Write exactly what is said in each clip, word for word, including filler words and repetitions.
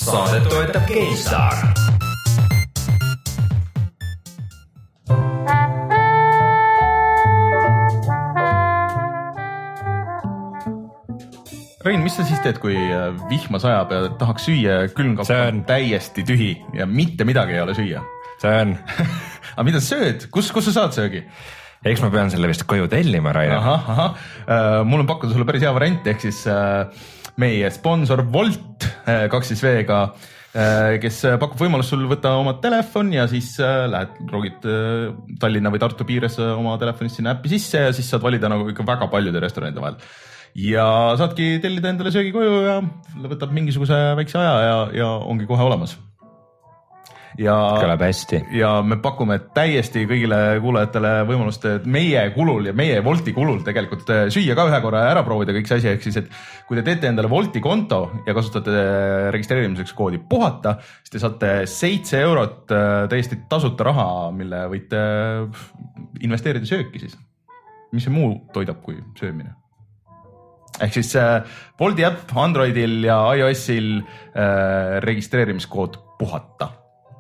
Saadet toetab GameStar. Rein, mis sa siis teed, kui vihma sajab ja tahaks süüa, külmkapp on täiesti tühi ja mitte midagi ei ole süüa? See on. Aga mida sa sööd? Kus, kus sa saad söögi? Eks ma pean selle vist koju tellima, Rainer. Aha, aha. Uh, mul on pakkuda sulle päris hea variant, ehk siis uh, meie sponsor Volt uh, kaks V-ga, uh, kes pakub võimalust sul võtta oma telefon ja siis uh, lähed, rogid uh, Tallinna või Tartu piires uh, oma telefonist sinna äppi sisse ja siis saad valida nagu ikka väga paljude restoranide vahel. Ja saadki tellida endale söögi koju ja võtab mingisuguse väikse aja ja, ja ongi kohe olemas. Ja, kõlab hästi. Ja me pakume täiesti kõigile kuulajatele võimalust, et meie kulul ja meie Volti kulul tegelikult süüa ka ühe korra ära proovida kõik see asi, ehk siis, et kui te teete endale Volti konto ja kasutate registreerimiseks koodi puhata, siis te saate seitse eurot täiesti tasuta raha, mille võite investeerida sööki siis. Mis see muu toidab kui söömine? Ehk siis Volti äpp Androidil ja iOSil registreerimiskood puhata.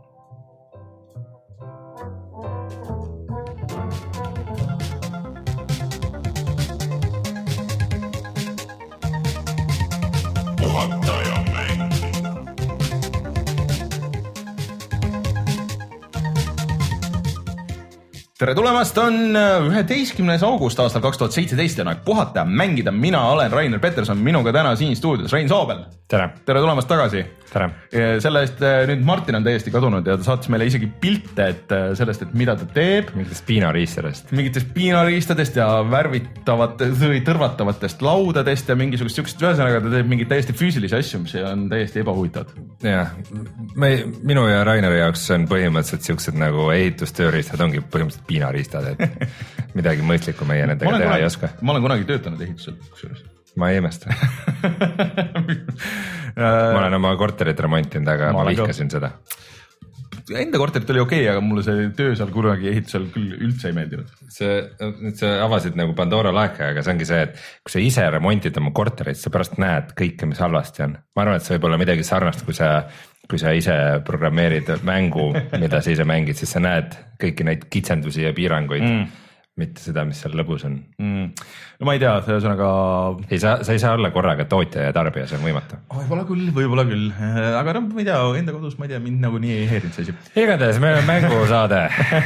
Tere tulemast, on üheteistkümnes august aastal kaks tuhat seitseteist ja aeg puhata ja mängida. Mina olen Rainer Peterson, minuga täna siin stuudios Rein Soobel. Tere. Tere tulemast tagasi. Tere. Selle eest nüüd Martin on täiesti kadunud ja ta saatis meile isegi pilte et sellest, et mida ta teeb. Mingitest piinariistadest. Mingitest piinariistadest ja värvitavatest või tõrvatavatest laudadest ja mingisugust siukest, ühesõnaga ta teeb mingit täiesti füüsilisi asju, mis on täiesti ebahuvitavad. Jah, me, minu ja Raineri jaoks on põhimõtteliselt siuksed nagu ehitustööriistad ongi põhimõtteliselt piinariistad, et midagi mõistlikku meie nendega teha kunagi, ei oska. Ma olen kunagi töötanud ehitusel. Ma ei imesta. Ma olen oma korterit remontinud, aga ma, ma vihkasin ka seda. Enda korterit oli okei, aga mulle see töö seal kunagi ehitusel küll üldse ei meeldinud. See, see avasid nagu Pandora laeka, aga see ongi see, et kui sa ise remontid oma korterit, sa pärast näed kõike, mis halvasti on. Ma arvan, et see võib olla midagi sarnast, kui sa, kui sa ise programmeerid mängu, mida sa ise mängid, siis sa näed kõiki neid kitsendusi ja piiranguid. Mm. Mitte seda, mis seal lõbus on. Mm. No ma ei tea, see ühesõnaga... Ei, sa, sa ei saa olla korraga tootja ja tarbija, see on võimatu. Võib-olla küll, võib-olla küll. Aga no, ma ei tea, enda kodus, ma ei tea, mind nagu nii ei heerinud see asi. Igatahes, meil on mängusaade.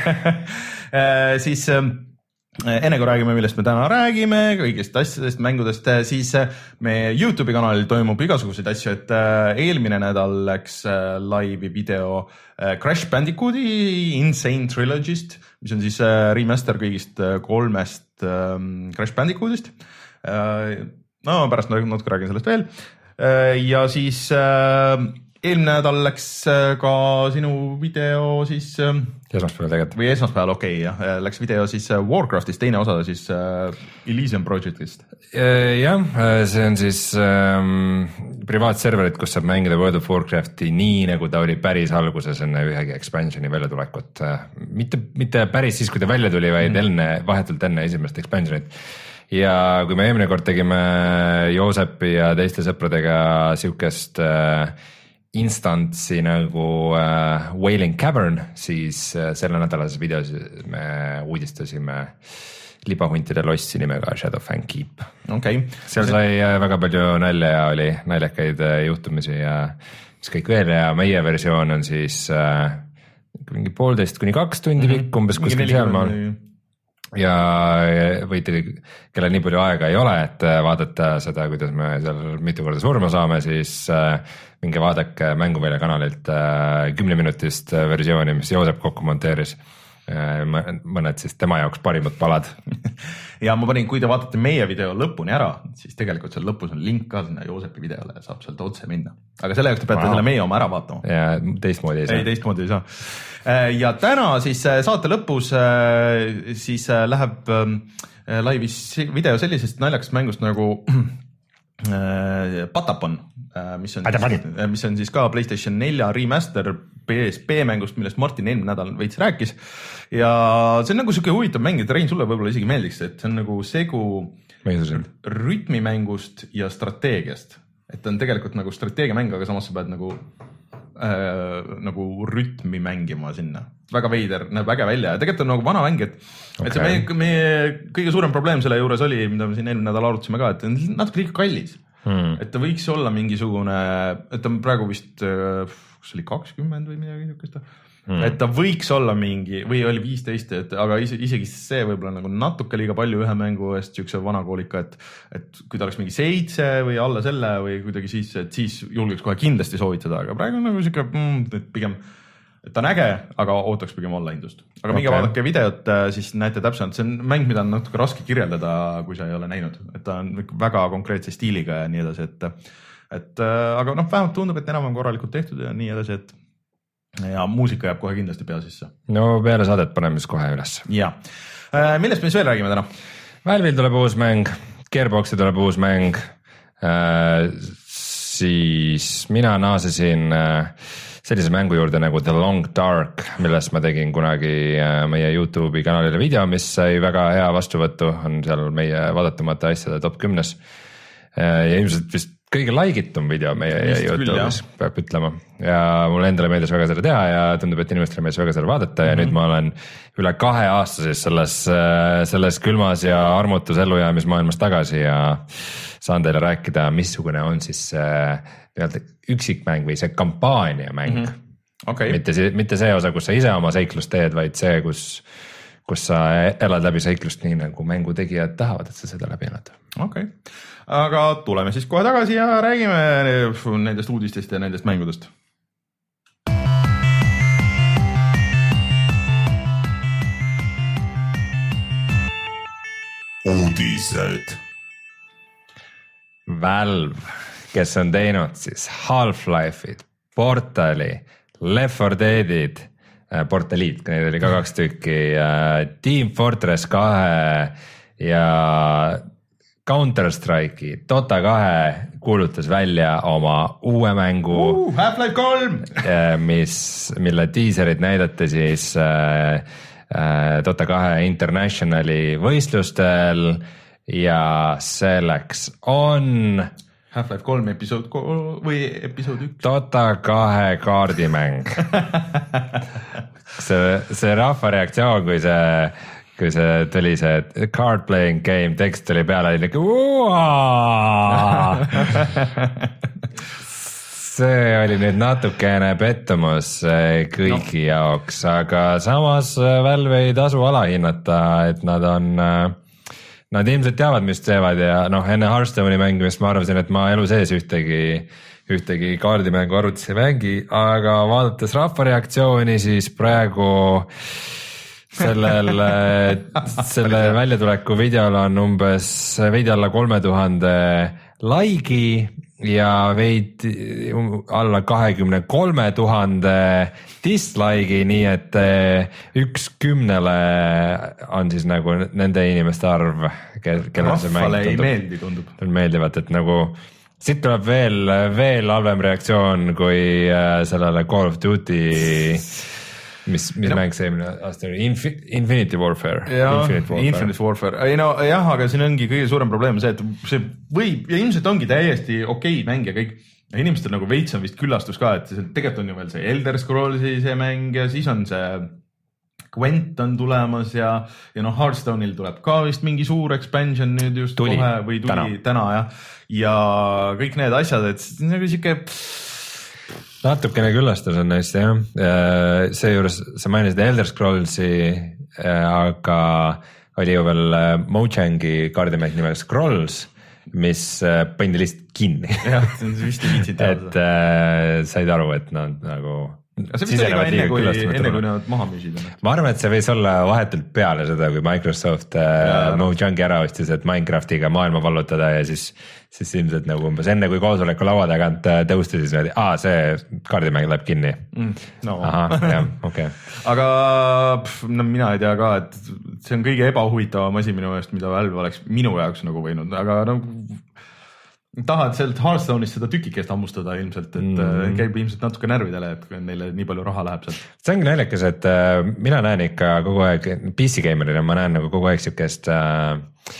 Siis enne kui räägime, millest me täna räägime, kõigist asjadest, mängudest, siis meie YouTube'i kanalil toimub igasuguseid asju, et eelmine nädal läks laivi video Crash Bandicooti Insane Trilogyst, mis on siis remaster kõigist kolmest Crash Bandicootist. No pärast natuke räägin sellest veel. Ja siis eelmine nädal läks ka sinu video siis... Esmaspäeval tegelikult. Või esmaspäeval, okei, okay, jah. Läks video siis Warcraftist, teine osa siis Elysium Projectist. Jah, see on siis ähm, privaatserverid, kus saab mängida World of Warcrafti nii, nagu ta oli päris alguses enne ühegi expansioni väljatulekut. Mitte, mitte päris siis, kui ta välja tuli, vaid mm. enne, vahetult enne esimest expansionit. Ja kui me eelmine kord tegime Joosepi ja teiste sõpradega siukest äh, instantsi nagu äh, Wailing Cavern, siis äh, selle nädalases videos me uudistasime libahuntide lossi nimega Shadowfang Keep. Okay. Seal sai äh, väga palju nalja ja oli naljakaid äh, juhtumisi ja mis kõik veel ja meie versioon on siis äh, mingi poolteist kuni kaks tundi pikk, mm-hmm. umbes kuskil sealmaal. Ja võite, kellel nii palju aega ei ole, et vaadata seda, kuidas me seal mitu korda surma saame, siis minge vaadake Mänguvälja kanalilt kümne minutist versiooni, mis Joosep kokku monteeris. Mõned siis tema jaoks parimad palad. Ja ma panin, kui te vaatate meie video lõpuni ära, siis tegelikult seal lõpus on link ka sinna Joosepi videole ja saab sealt otse minna. Aga selle jaoks te peate wow. selle meie oma ära vaatama. Ja teistmoodi ei saa. Ei, teistmoodi ei saa. Ja täna siis saate lõpus siis läheb laivis video sellisest naljakast mängust nagu Patapon, mis on, siis, mis on siis ka PlayStation nelja remaster P S P mängust, millest Martin eelmine nädal veits rääkis. Ja see on nagu siuke huvitav mäng, et Rein, sulle võib-olla isegi meeldiks, et see on nagu segu rütmimängust ja strateegiast. Et on tegelikult nagu strateegiamäng, aga samas sa pead nagu äh, nagu rütmi mängima sinna. Väga veider, näeb äge välja ja tegelikult on nagu vana mäng, et, okay. et see meie, meie kõige suurem probleem selle juures oli, mida me siin eelmine nädal arutasime ka, et natuke liiga kallis. Hmm. Et ta võiks olla mingisugune, et ta on praegu vist, kas oli kakskümmend või midagi niisugust, hmm. et ta võiks olla mingi, või oli viisteist, et, aga isegi see võib-olla nagu natuke liiga palju ühe mängu eest siukse vanakoolika, et, et kui ta oleks mingi seitse või alla selle või kuidagi siis, et siis julgeks kohe kindlasti soovitada, aga praegu on nagu siuke mm, pigem, et ta on äge, aga ootaks pigem online-dust. Aga okay. minge vaadake videot, siis näete täpselt, see on mäng, mida on natuke raske kirjeldada, kui sa ei ole näinud, et ta on väga konkreetse stiiliga ja nii edasi, et, et aga noh, vähemalt tundub, et enam on korralikult tehtud ja nii edasi, et ja muusika jääb kohe kindlasti pea sisse. No peale saadet paneme siis kohe üles. Ja, millest me siis veel räägime täna? Valve'il tuleb uus mäng, Gearboxi tuleb uus mäng, äh, siis mina naasesin äh, sellise mängu juurde nagu The Long Dark, millest ma tegin kunagi meie YouTube'i kanalile video, mis sai väga hea vastuvõttu, on seal meie vaadatumate asjade top kümnes ja ilmselt vist kõige laigitum video meie Vist YouTube'is, küll, peab ütlema. Ja mulle endale meeldis väga seda teha ja tundub, et inimestele meeldis väga seda vaadata ja mm-hmm. nüüd ma olen üle kahe aastases selles, selles külmas ja armutus ellujäämismaailmas tagasi ja saan teile rääkida, missugune on siis nii-öelda üksikmäng või see kampaaniamäng. Mm-hmm. Okay. Mitte, mitte see osa, kus sa ise oma seiklust teed, vaid see, kus, kus sa elad läbi seiklust nii, nagu mängu tegijad tahavad, et sa seda läbi elad. Okay. Aga tuleme siis kohe tagasi ja räägime nendest uudistest ja nendest mängudest. Uudised. Valve, kes on teinud siis Half-Life'id, Portali, Left four Dead'id, Portaliid, neid oli ka kaks tükki, Team Fortress kahe ja Counter-Strike'i, Dota kahe kuulutas välja oma uue mängu uh, Half-Life kolm mis, mille diiserid näidati siis äh, äh, Dota kahe Internationali võistlustel ja selleks on Half-Life kolm episood või episood üks Dota kahe kaardimäng see, see rahva reaktsioon, kui see kui see tuli see card playing game tekst tuli peale, oli nagu see oli nüüd natukene pettumus kõigi no. jaoks, aga samas Valve ei tasu alahinnata, et nad on, nad ilmselt teavad, mis teevad ja noh, enne Hearthstone'i mängimist ma arvasin, et ma elu sees ühtegi, ühtegi kaardimängu arvutis ei mängi, aga vaadates rahva reaktsiooni, siis praegu sellel, selle väljatuleku videol on umbes veidi alla kolme tuhande laigi ja veidi alla kahekümne kolme tuhande dislike'i, nii et üks kümnele on siis nagu nende inimeste arv, kellel see mäng tundub, meeldi, tundub. meeldivat, et nagu siit tuleb veel, veel halvem reaktsioon kui sellele Call of Duty mis, mis no. mäng see eelmine aasta oli, Infi, Infinity Warfare. Ja, Infinite Warfare. Infinite Warfare. Ei no jah, aga siin ongi kõige suurem probleem see, et see võib ja ilmselt ongi täiesti okei mäng ja kõik. Ja inimestel nagu veits on vist küllastus ka, et see, tegelikult on ju veel see Elder Scrollsi see mäng ja siis on see Gwent on tulemas ja, ja noh, Hearthstone'il tuleb ka vist mingi suur expansion nüüd just tuli, kohe või tuli täna, täna ja, ja kõik need asjad, et nagu siuke natukene küllastus on neist jah, seejuures sa mainisid Elder Scrollsi, aga oli ju veel Mojangi kaardimäng nimel Scrolls, mis pandi lihtsalt kinni. jah, vist ei viitsid teada. et äh, said aru, et nad nagu see vist oli ka enne, kui, enne kui nad maha müüsid. Ma arvan, et see võis olla vahetult peale seda, kui Microsoft ja, Mojangi ära ostis, et Minecraftiga maailma vallutada ja siis, siis ilmselt nagu umbes enne kui koosoleku laua tagant tõusti, siis öeldi, aa, see kaardimäng läheb kinni. Mm, no. Aha, jah, okei. Okay. Aga pff, no, mina ei tea ka, et see on kõige ebahuvitavam asi minu eest, mida Valve oleks minu jaoks nagu võinud, aga no tahad sealt Hearthstone'ist seda tükikest hammustada ilmselt, et mm. käib ilmselt natuke närvidele, et neile nii palju raha läheb sealt. See ongi naljakas, et äh, mina näen ikka kogu aeg, P C gamerina ma näen nagu kogu aeg siukest äh,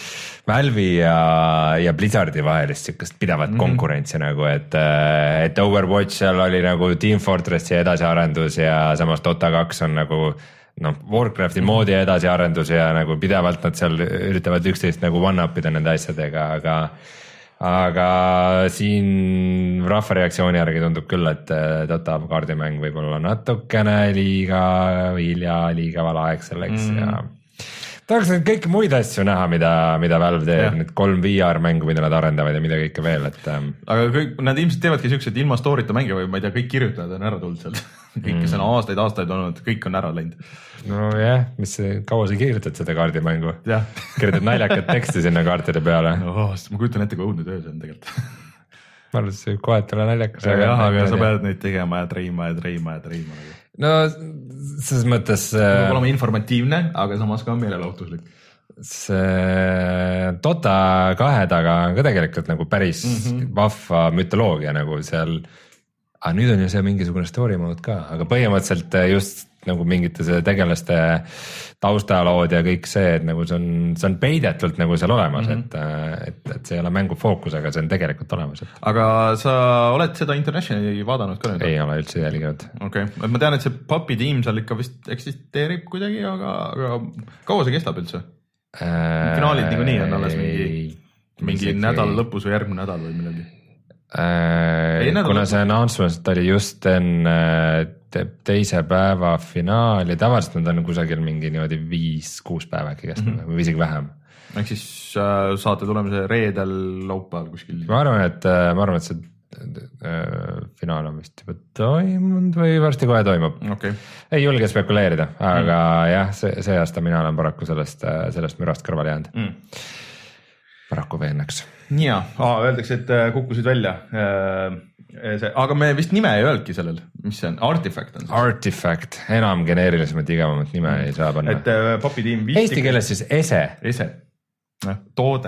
Valve'i ja, ja Blizzardi vahelist siukest pidevat mm -hmm. konkurentsi nagu, et, et Overwatch seal oli nagu Team Fortressi edasiarendus ja samas Dota kaks on nagu noh, Warcrafti mm -hmm. moodi edasiarendus ja nagu pidevalt nad seal üritavad üksteist nagu one-up ida nende asjadega, aga aga siin rahva reaktsiooni järgi tundub küll, et Dota kaardimäng võib olla natukene liiga hilja, liiga vala aeg selleks mm. ja tahaks neid kõiki muid asju näha, mida, mida Valve teeb, need kolm V R mängu, mida nad arendavad ja mida kõike veel, et aga kõik, nad ilmselt teevadki siuksed ilma story'ta mänge või ma ei tea, kõik kirjutajad on ära tulnud sealt kõik, kes on aastaid, aastaid olnud, kõik on ära läinud. No jah, mis, kaua sa kirjutad seda kaardimängu? Kirjutad naljakat teksti sinna kaartide peale no,. Ma kujutan ette, kui õudne töö see on tegelikult ma arvan, et see kohati ole naljakas. jah, aga sa pead neid tegema ja treima ja treima ja treima. no selles mõttes peab olema informatiivne, aga samas ka meelelahutuslik. See Dota kahe taga on ka tegelikult nagu päris mm -hmm. vahva mütoloogia nagu seal, aga nüüd on ju see mingisugune story mode ka, aga põhimõtteliselt just nagu mingite see tegelaste taustalood ja kõik see, et nagu see on, see on peidetult nagu seal olemas mm, -hmm. et, et, et see ei ole mängu fookus, aga see on tegelikult olemas. Et... aga sa oled seda Internationali vaadanud ka nüüd? ei ole üldse jälginud. okei okay., ma tean, et see Puppy tiim seal ikka vist eksisteerib kuidagi, aga, aga kaua see kestab üldse äh,? finaalid niikuinii on alles mingi, mingi nädala lõpus või järgmine nädal või midagi äh,? kuna lõpus. See announcement oli just enne teise päeva finaali, tavaliselt nad on kusagil mingi niimoodi viis-kuus päeva äkki kestnud mm -hmm. või isegi vähem. Ehk siis äh, saate tulemise reedel, laupäeval kuskil? ma arvan, et ma arvan, et see äh, finaal on vist juba toimunud või varsti kohe toimub okay.. ei julge spekuleerida, aga mm. jah, see, see aasta mina olen paraku sellest, sellest mürast kõrvale jäänud mm.. paraku veennaks. ja, öeldakse, et kukkusid välja see, aga me vist nime ei öeldki sellel, mis see on, Artifact on siis? Artifact, enam geneerilisemat igavamat nime mm. ei saa panna. et uh, Puppy tiim Eesti keeles siis ese. Ese, toode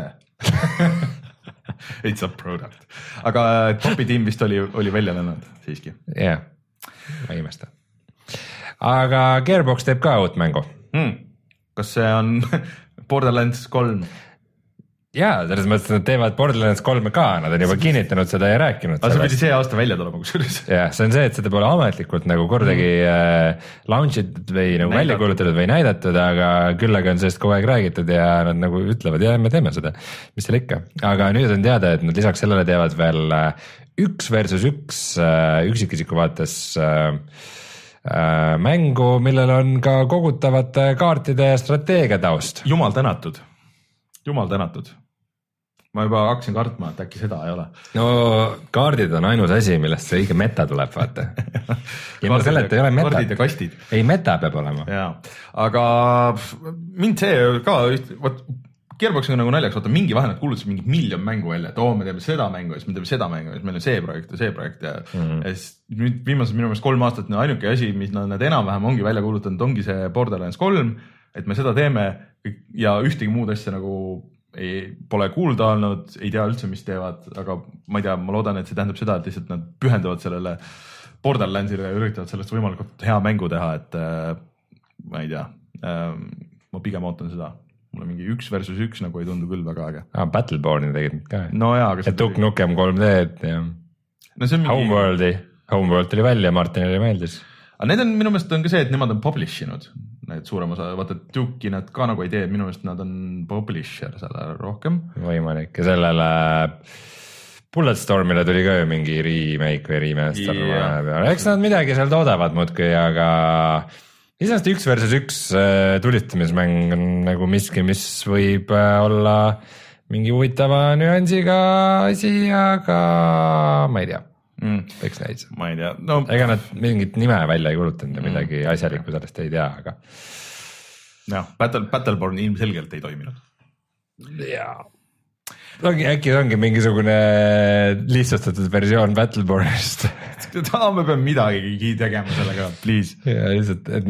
It's a product. Aga Puppy tiim vist oli, oli välja lennanud siiski. jah yeah., ma ei imesta. aga Gearbox teeb ka uut mängu mm. kas see on Borderlands kolm? jaa, selles mõttes nad teevad Borderlands kolme ka, nad on juba kinnitanud seda ja rääkinud. aga see pidi see aasta välja tulema kusjuures. jah, see on see, et seda pole ametlikult nagu kordagi mm. äh, launch itud või nagu välja kuulutatud või näidatud, aga küll aga on sellest kogu aeg räägitud ja nad nagu ütlevad, jah, me teeme seda, mis seal ikka. aga nüüd on teada, et nad lisaks sellele teevad veel üks versus üks äh, üksikisiku vaates äh, äh, mängu, millel on ka kogutavate kaartide strateegia taust. Jumal tänatud, jumal tänatud. ma juba hakkasin kartma, et äkki seda ei ole. no kaardid on ainus asi, millest see õige meta tuleb, vaata. ja ma selle, et ei ole meta. kaardid ja kastid. ei, meta peab olema. jaa, aga mind see ka, vot Gearbox on nagu naljaks, vaata mingi vahe nad kuulutasid mingi miljon mängu välja, et oo, me teeme seda mängu ja siis me teeme seda mängu ja siis meil on see projekt ja see projekt ja, mm. ja siis nüüd viimased minu meelest kolm aastat ainuke asi, mis nad enam-vähem ongi välja kuulutanud, ongi see Borderlands kolm, et me seda teeme ja ühtegi muud asja nagu ei, pole kuulda olnud, ei tea üldse, mis teevad, aga ma ei tea, ma loodan, et see tähendab seda, et lihtsalt nad pühenduvad sellele Borderlandsile ja üritavad sellest võimalikult hea mängu teha, et äh, ma ei tea äh,, ma pigem ootan seda. Mulle mingi üks versus üks nagu ei tundu küll väga äge. Ah, Battleborni tegid ka. No jaa. Ja Duke Nukem kolm D-d ja no see on mingi... Homeworldi, Homeworld tuli välja, Martinile meeldis. Aga need on minu meelest on ka see, et nemad on publish inud, need suurem osa, vaata Duke'i nad ka nagu ei tee, minu meelest nad on publisher selle rohkem. Võimalik ja sellele Bulletstormile tuli ka ju mingi remake või remaster yeah. Eks nad midagi seal toodavad muudki, aga lisast üks versus üks tulistamismäng on nagu miski, mis võib olla mingi huvitava nüansiga asi, aga ma ei tea mm. võiks näis. Ma ei tea no. Ega nad mingit nime välja ei kulutanud ja midagi mm. asjalikku sellest ei tea, aga jah, Battle, Battleborn ilmselgelt ei toiminud. jaa Ongi, äkki ongi mingisugune lihtsustatud versioon Battlebornist. me peame midagi tegema sellega, please. Ja lihtsalt, et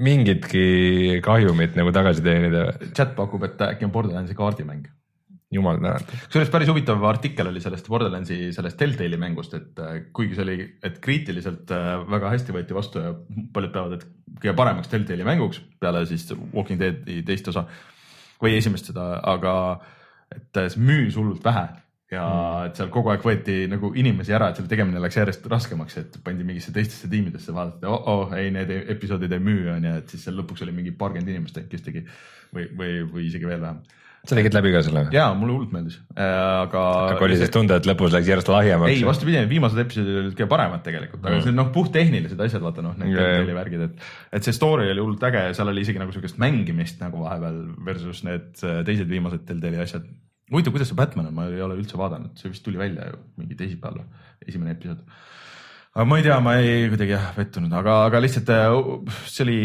mingitki kahjumit nagu tagasi teenida. Chat pakub, et äkki on Borderlandsi kaardimäng. Jumal tänatud. Kusjuures päris huvitav artikkel oli sellest Borderlandsi sellest Telltale'i mängust, et kuigi see oli, et kriitiliselt väga hästi võeti vastu ja paljud peavad, et kõige paremaks Telltale'i mänguks peale siis Walking Deadi teist osa või esimest seda, aga et see müüs hullult vähe ja mm. et seal kogu aeg võeti nagu inimesi ära, et selle tegemine läks järjest raskemaks, et pandi mingisse teistesse tiimidesse vaadata, oh, oh ei, need episoodid ei müü on ja et siis seal lõpuks oli mingi paarkümmend inimest, kes tegi või, või, või isegi veel vähem. sa tegid läbi ka selle? jaa, mulle hullult meeldis, aga aga oli siis tunda, et lõpus läks järjest lahjemaks? ei, vastupidi, viimased episoodid olid kõige paremad tegelikult, aga mm. see noh, puht tehnilised asjad, vaata noh, need yeah. värgid, et, et see story oli hullult äge ja seal oli isegi nagu sellist mängimist nagu vahepeal versus need teised viimased Telltale'i asjad. Huvitav, kuidas see Batman on, ma ei ole üldse vaadanud, see vist tuli välja ju mingi teisipäeval, esimene episood. Aga ma ei tea, ma ei kuidagi jah vettunud, aga, aga lihtsalt see oli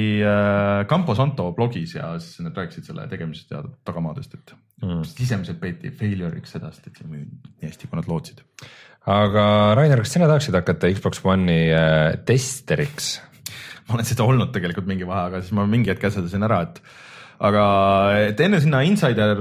Campo Santo blogis ja siis nad rääkisid selle tegemisest ja tagamaadest, et mm. sisemiselt peeti failure'iks seda, et see nii hästi, kui nad lootsid. Aga Rainer, kas sina tahaksid hakata Xbox One'i testeriks? Ma olen seda olnud tegelikult mingi vahe, aga siis ma mingi hetk käsadasin ära, et aga et enne sinna Insider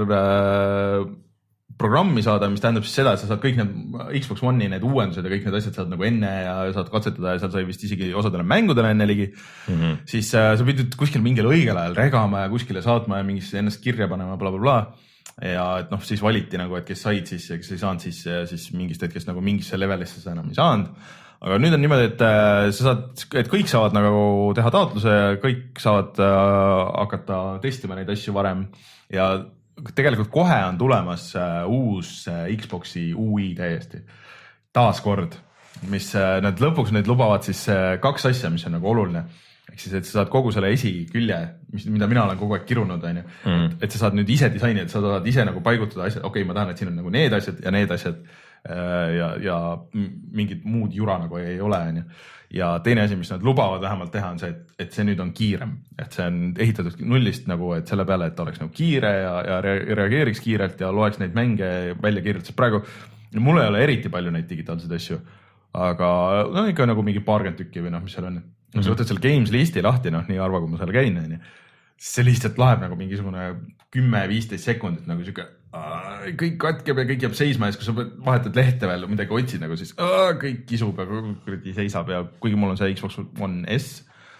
äh, programmi saada, mis tähendab siis seda, et sa saad kõik need Xbox One'i need uuendused ja kõik need asjad saad nagu enne ja saad katsetada ja seal sai vist isegi osadele mängudele enne ligi, mm-hmm. siis äh, sa pidid kuskil mingil õigel ajal regama ja kuskile saatma ja mingisse ennast kirja panema bla, bla, bla. Ja et noh, siis valiti nagu, et kes said siis ja kes ei saanud siis, siis mingist hetkest nagu mingisse levelisse sa enam ei saanud. Aga nüüd on niimoodi, et äh, sa saad, et kõik saavad nagu teha taotluse ja kõik saavad äh, hakata testima neid asju varem ja tegelikult kohe on tulemas uh, uus uh, Xbox'i U I täiesti, taaskord, mis uh, nad lõpuks need lubavad siis uh, kaks asja, mis on nagu oluline. Ehk siis, et sa saad kogu selle esikülje, mis, mida mina olen kogu aeg kirunud, on ju, mm. et, et sa saad nüüd ise disaini, et sa saad ise nagu paigutada asjad, okei okay,, ma tahan, et siin on nagu need asjad ja need asjad uh, ja, ja mingid muud jura nagu ei ole, on ju. Ja teine asi, mis nad lubavad vähemalt teha, on see, et, et see nüüd on kiirem, et see on ehitatud nullist nagu, et selle peale, et oleks nagu kiire ja, ja reageeriks kiirelt ja loeks neid mänge välja kiirelt, sest praegu mul ei ole eriti palju neid digitaalseid asju, aga no ikka nagu mingi paarkümmend tükki või noh, mis seal on. No sa võtad selle games listi lahti, noh nii harva, kui ma seal käin, on ju. See lihtsalt laeb nagu mingisugune kümme viisteist sekundit nagu siuke, kõik katkeb ja kõik jääb seisma ja siis, kui sa vahetad lehte veel midagi otsid nagu siis aah, kõik kisub ja kuradi seisab ja kuigi mul on see Xbox One S,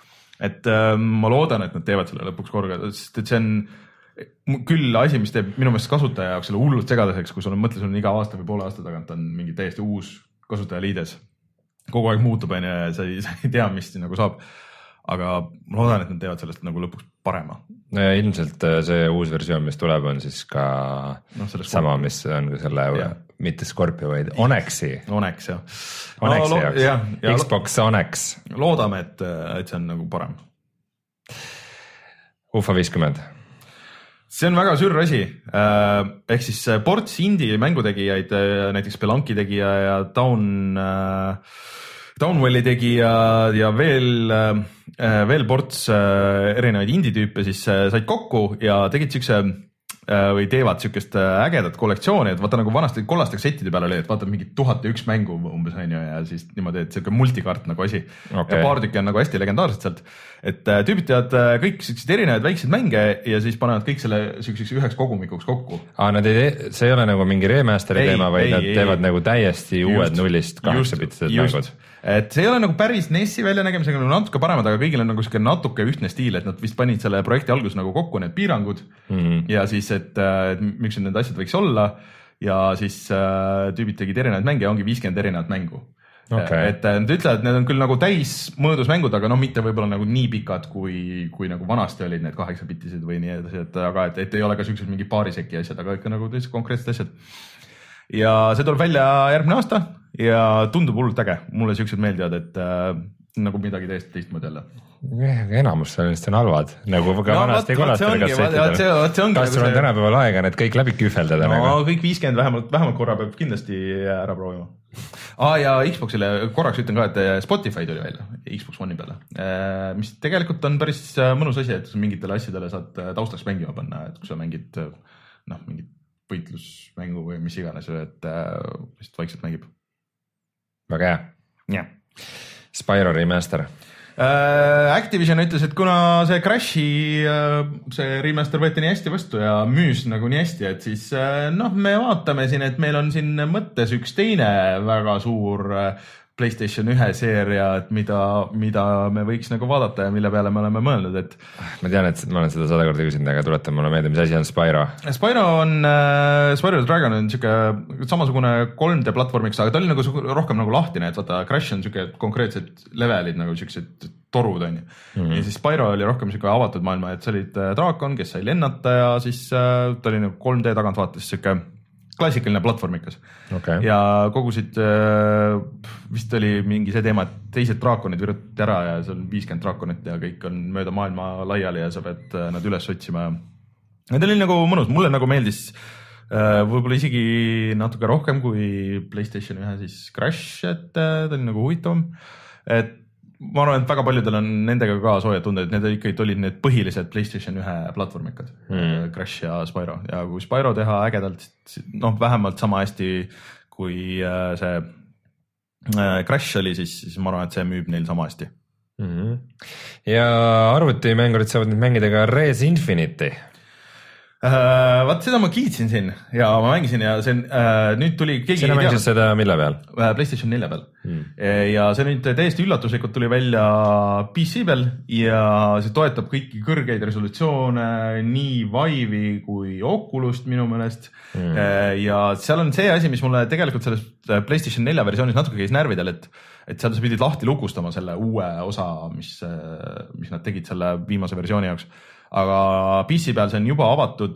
et äh, ma loodan, et nad teevad selle lõpuks korga, sest et see on küll asi, mis teeb minu meelest kasutaja jaoks selle hullult segadaseks, kui sul on mõtle, sul on iga aasta või poole aasta tagant on mingi täiesti uus kasutajaliides. Kogu aeg muutub ja sa ei, sa ei tea, mis nagu saab. Aga ma loodan, et nad teevad sellest nagu lõpuks parema. No ilmselt see uus versioon, mis tuleb, on siis ka no, sama, mis on ka selle, ja. mitte Scorpio, vaid Onyxi. Onyx, jah. Onyxi no, jaoks. Ja, ja, Xbox Onyx. Loodame, et, et see on nagu parem. U F A viiskümmend. See on väga sürr asi. Ehk siis ports indie mängutegijaid, näiteks Spelunki tegija ja Down... Downwelli tegija ja veel, veel ports erinevaid indie-tüüpe siis said kokku ja tegid siukse või teevad siukest ägedat kollektsiooni, et vaata nagu vanasti kollasteks settide peal oli, et vaata mingi tuhat ja üks mängu umbes on ju ja siis niimoodi, et siuke multikart nagu asi okay. Ja paar tükki on nagu hästi legendaarsed sealt, et tüübid teavad kõik siuksed erinevaid väikseid mänge ja siis panevad kõik selle siukseks üheks kogumikuks kokku. Aa, nad ei tee, see ei ole nagu mingi remasteri teema, vaid ei, nad ei, teevad ei, nagu täiesti just, uued nullist kaheksabitised mängud. Et see ei ole nagu päris N E S-i väljanägemisega nagu natuke paremad, aga kõigil on nagu siuke natuke ühtne stiil, et nad vist panid selle projekti alguses nagu kokku need piirangud mm. ja siis, et, et miks need asjad võiks olla ja siis äh, tüübid tegid erinevaid mänge ja ongi viiskümmend erinevat mängu. Okay. Et nad ütlevad, et need on küll nagu täis mõõdus mängud, aga no mitte võib-olla nagu nii pikad, kui, kui nagu vanasti olid need kaheksabitised või nii edasi, et aga et, et ei ole ka siuksed mingi paariseki asjad, aga ikka nagu teised konkreetsed asjad. Ja see tuleb välja järgmine aasta ja tundub hullult äge. Mulle siuksed meeldivad, et äh, nagu midagi täiesti teistmoodi jälle. Enamus sellest on halvad, nagu ka no, vanasti kollastel kassettidel. Kas sul on tänapäeval aega need kõik läbi kühveldada? No nagu? Kõik viiskümmend vähemalt, vähemalt korra peab kindlasti ära proovima. Ah, ja Xboxile korraks ütlen ka, et Spotify tuli välja Xbox One'i peale, mis tegelikult on päris mõnus asi, et mingitele asjadele saad taustaks mängima panna, et kui sa mängid noh, mingit võitlusmängu või mis iganes, et vist vaikselt mängib. Väga hea. Yeah. Spyro remaster. Activision ütles, et kuna see Crashi, see remaster võeti nii hästi vastu ja müüs nagu nii hästi, et siis noh, me vaatame siin, et meil on siin mõttes üks teine väga suur PlayStation ühe seeria, et mida, mida me võiks nagu vaadata ja mille peale me oleme mõelnud, et ma tean, et ma olen seda sada korda küsinud, aga tuletan mulle meelde, mis asi on Spyro. Spyro on äh,, Spyro the Dragon on siuke samasugune kolm D platvormiks, aga ta oli nagu rohkem nagu lahtine, et vaata Crash on siuke konkreetsed levelid nagu siuksed torud on ju. Mm-hmm. Ja siis Spyro oli rohkem siuke avatud maailma, et sa olid draakon, kes sai lennata ja siis äh, ta oli nagu kolm D tagant vaates siuke klassikaline platvormikas okay. ja kogusid äh, vist oli mingi see teema, et teised draakonid virutati ära ja seal on viiskümmend draakonit ja kõik on mööda maailma laiali ja sa pead äh, nad üles otsima. Need oli nagu mõnus, mulle nagu meeldis äh, võib-olla isegi natuke rohkem kui PlayStation ühe siis Crash, et äh, ta oli nagu huvitavam, et ma arvan, et väga paljudel on nendega ka soojad tunded, et need ikkagi olid need põhilised PlayStation ühe platvormikad hmm. Crash ja Spyro ja kui Spyro teha ägedalt, noh vähemalt sama hästi kui see Crash oli, siis, siis ma arvan, et see müüb neil sama hästi. Hmm. Ja arvutimängurid saavad nüüd mängida ka Res Infinity. Uh, vaat seda ma kiitsin siin ja ma mängisin ja see uh, nüüd tuli keegi sina mängisid seda mille peal? Uh, PlayStation nelja peal hmm. ja see nüüd täiesti üllatuslikult tuli välja P C peal ja see toetab kõiki kõrgeid resolutsioone, nii Vive'i kui Oculust minu meelest hmm. uh, ja seal on see asi, mis mulle tegelikult selles PlayStation nelja versioonis natuke käis närvidel, et et seal sa pidid lahti lukustama selle uue osa, mis, mis nad tegid selle viimase versiooni jaoks. Aga P C peal see on juba avatud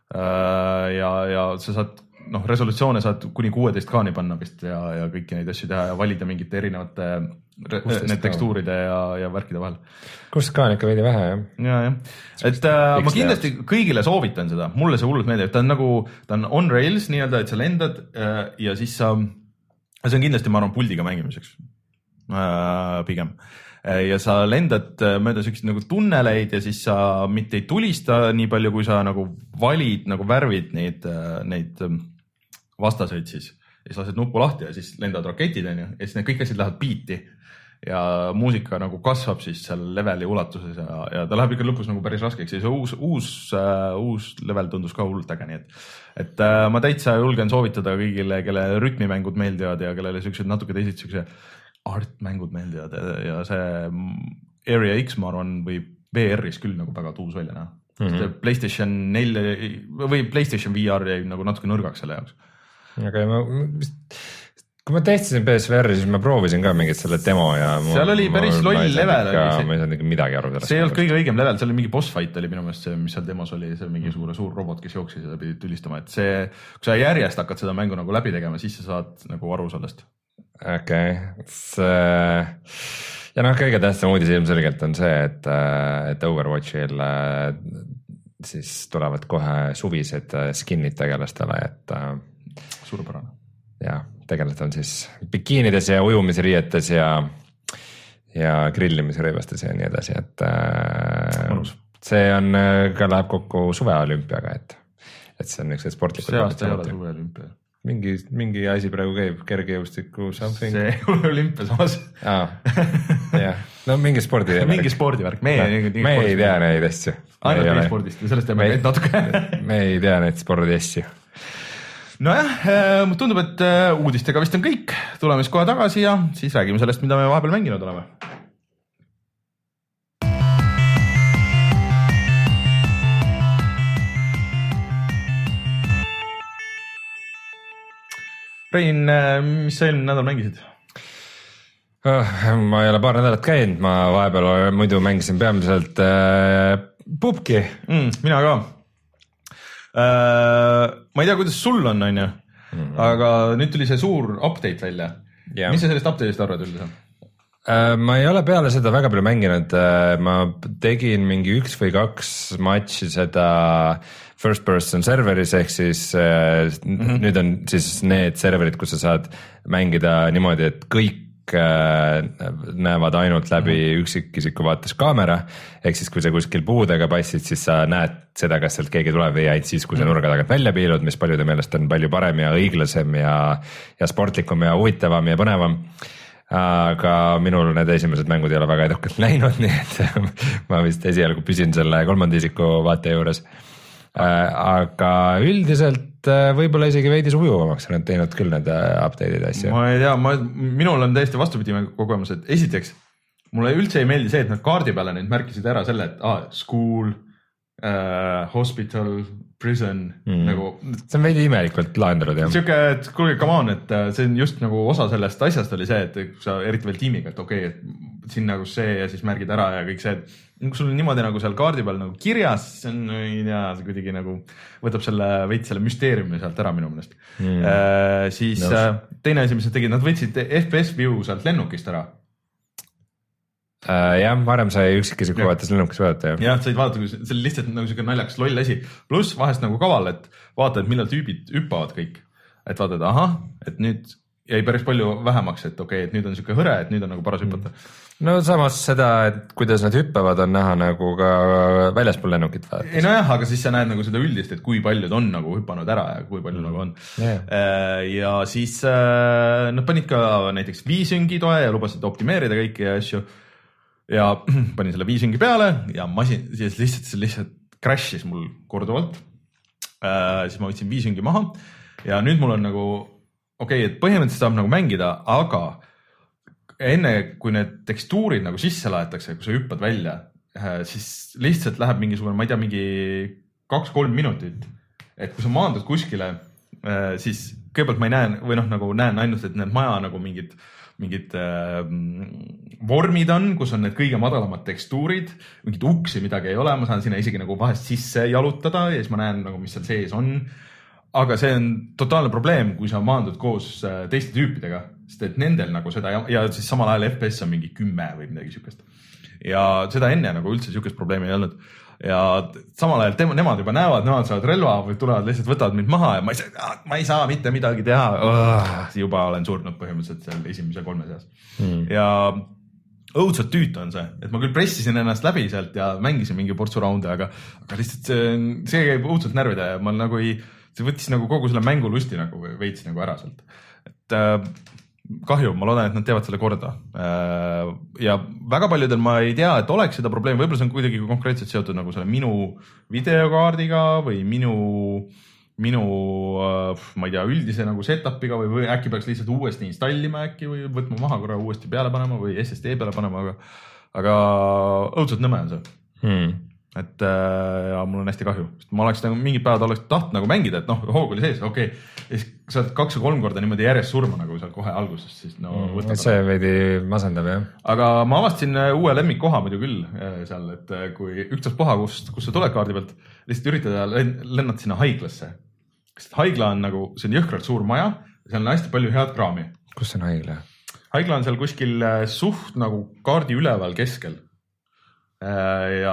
ja, ja sa saad, noh, resolutsioone saad kuni kuueteist kaani panna vist ja, ja kõiki neid asju teha ja valida mingite erinevate need tekstuuride ja, ja värkide vahel. kuusteist kaan ikka veidi vähe, jah? Ja, jah. Et äh, ma kindlasti kõigile soovitan seda, mulle see hullult meeldib, ta on nagu, ta on on rails nii-öelda, et sa lendad äh, ja siis sa, see on kindlasti, ma arvan, puldiga mängimiseks äh, pigem. Ja sa lendad mööda selliseid nagu tunneleid ja siis sa mitte ei tulista nii palju, kui sa nagu valid, nagu värvid neid, neid vastaseid siis. Ja siis lased nupu lahti ja siis lendavad raketid on ju, ja siis need kõik asjad lähevad beat'i ja muusika nagu kasvab siis seal leveli ulatuses ja, ja ta läheb ikka lõpus nagu päris raskeks ja see uus, uus, uh, uus level tundus ka hullult äge, nii et, et uh, ma täitsa julgen soovitada kõigile, kelle rütmimängud meeldivad ja kellele sellised natuke teised sellised art-mängud meeldivad ja see Area X, ma arvan, või V R-is küll nagu väga tuus välja näha. Mm-hmm. PlayStation neli või PlayStation V R jäi nagu natuke nõrgaks selle jaoks. Aga ma, kui ma testisin P S V R-i, siis ma proovisin ka mingit selle demo ja seal oli päris loll level. Ka, ma ei saanud ikka midagi aru. See ei olnud kõige õigem level, seal oli mingi boss fight oli minu meelest see, mis seal demos oli, see mingi suure suur robot, kes jooksis ja pidi tülistama, et see, kui sa järjest hakkad seda mängu nagu läbi tegema, siis sa saad nagu aru sellest. Okei, okay. Ja noh, kõige tähtsam uudis ilmselgelt on see, et, et Overwatchil siis tulevad kohe suvised skin'id tegelastele, et suurepärane. Ja tegelased on siis bikiinides ja ujumisriietes ja, ja grillimisrõivastes ja nii edasi, et Mõnus. See on, ka läheb kokku suveolümpiaga, et, et see on üks sportlikud. See aasta ei ole suveolümpia. Mingi, mingi asi praegu käib, kergejõustiku something. See ei ole olümpia samas. Aa, jah. No mingi spordivärk. Mingi spordivärk. Me, no, ei, me ei tea neid asju. Ainult meie spordist ja sellest teeme neid natuke. Me ei tea neid spordi asju. Nojah, tundub, et uudistega vist on kõik. Tuleme siis kohe tagasi ja siis räägime sellest, mida me vahepeal mänginud oleme. Rein, mis sa eelmine nädal mängisid? Ma ei ole paar nädalat käinud, ma vahepeal muidu mängisin peamiselt äh, pubki. Mm, mina ka. Äh, ma ei tea, kuidas sul on, on ju, mm-hmm. aga nüüd tuli see suur update välja. Yeah. Mis sa sellest update'ist arvad üldse? Äh, ma ei ole peale seda väga palju mänginud. Äh, ma tegin mingi üks või kaks matši seda first person serveris, ehk siis äh, mm-hmm. nüüd on siis need serverid, kus sa saad mängida niimoodi, et kõik äh, näevad ainult läbi mm-hmm. üksikisiku vaates kaamera, ehk siis kui sa kuskil puudega passid, siis sa näed seda, kas sealt keegi tuleb või ainult siis, kui sa nurga tagant välja piilud, mis paljude meelest on palju parem ja õiglasem ja, ja sportlikum ja huvitavam ja põnevam. Aga minul need esimesed mängud ei ole väga edukalt läinud, nii et ma vist esialgu püsin selle kolmanda isiku vaate juures. aga üldiselt võib-olla isegi veidi sujuvamaks on nad teinud küll need update'id asju. ma ei tea, ma, minul on täiesti vastupidi kogemus, et esiteks mulle üldse ei meeldi see, et nad kaardi peale nüüd märkisid ära selle, et ah, school, uh, hospital, prison mm. nagu. See on veidi imelikult lahendanud jah. Siuke, et kuulge, come on, et see on just nagu osa sellest asjast oli see, et sa eriti veel tiimiga, et okei okay,, et siin nagu see ja siis märgid ära ja kõik see, et kui sul on niimoodi nagu seal kaardi peal nagu kirjas, see on, ei tea, see kuidagi nagu võtab selle veits selle müsteeriumi sealt ära minu meelest mm.. Äh, siis no. teine asi, mis nad tegid, nad võtsid F P S view sealt lennukist ära. Uh, jah, varem sai üksikisiku vaates lennukis vaadata. Jah, jah said vaadata, kui see oli lihtsalt nagu siuke naljakas loll asi. Plus vahest nagu kaval, et vaata, et millal tüübid hüppavad kõik. Et vaata, et ahah, et nüüd jäi päris palju vähemaks, et okei, okay, et nüüd on siuke hõre, et nüüd on nagu paras hüppata. No samas seda, et kuidas nad hüppavad, on näha nagu ka väljaspool lennukit vaadates. Ei no jah, aga siis sa näed nagu seda üldist, et kui paljud on nagu hüppanud ära ja kui palju mm. nagu on. Yeah. Ja siis nad panid ka näiteks viisüngi toe ja lubasid optimeerida kõiki asju. Ja panin selle viisüngi peale ja masin, siis lihtsalt, see lihtsalt crash'is mul korduvalt. Äh, siis ma võtsin viisüngi maha ja nüüd mul on nagu, okei okay,, et põhimõtteliselt saab nagu mängida, aga enne kui need tekstuurid nagu sisse laetakse, kui sa hüppad välja, siis lihtsalt läheb mingisugune, ma ei tea, mingi kaks-kolm minutit. Et kui sa maandud kuskile, siis kõigepealt ma ei näe, või noh, nagu näen ainult, et need maja nagu mingid mingid äh, vormid on, kus on need kõige madalamad tekstuurid, mingid uksi midagi ei ole, ma saan sinna isegi nagu vahest sisse jalutada ja siis ma näen nagu, mis seal sees on. Aga see on totaalne probleem, kui sa maandud koos teiste tüüpidega, sest et nendel nagu seda ja, ja siis samal ajal F P S on mingi kümme või midagi siukest. Ja seda enne nagu üldse siukest probleemi ei olnud. Ja samal ajal tema, nemad juba näevad, nemad saavad relva või tulevad lihtsalt võtavad mind maha ja ma ei saa, ma ei saa mitte midagi teha. Oh, juba olen surnud põhimõtteliselt seal esimese kolme seas. Hmm. Ja õudselt tüüt on see, et ma küll pressisin ennast läbi sealt ja mängisin mingi portsu raunde, aga, aga lihtsalt see, see käib õudselt närvida ja ma nagu ei, see võttis nagu kogu selle mängu lusti nagu veits nagu ära sealt. Et äh, kahju, ma loodan, et nad teevad selle korda. Ja väga paljudel ma ei tea, et oleks seda probleemi, võib-olla see on kuidagi konkreetselt seotud nagu selle minu videokaardiga või minu, minu ma ei tea, üldise nagu setupiga või, või äkki peaks lihtsalt uuesti installima äkki või võtma maha korra uuesti peale panema või S S D peale panema, aga, aga õudselt nõme on see. Hmm. Et ja mul on hästi kahju, sest ma oleks nagu mingid päevad oleks taht nagu mängida, et noh, hoog oli sees, okei okay. Sa oled kaks või kolm korda niimoodi järjest surma nagu seal kohe alguses, siis no mm, see veidi masendab, jah. Aga ma avastasin uue lemmikkoha muidu küll seal, et kui ükstapuha, kus, kus sa tuled kaardi pealt, lihtsalt üritada lennata sinna haiglasse. Sest haigla on nagu, see on jõhkralt suur maja ja seal on hästi palju head kraami. Kus on haigla? Haigla on seal kuskil suht nagu kaardi üleval keskel. Ja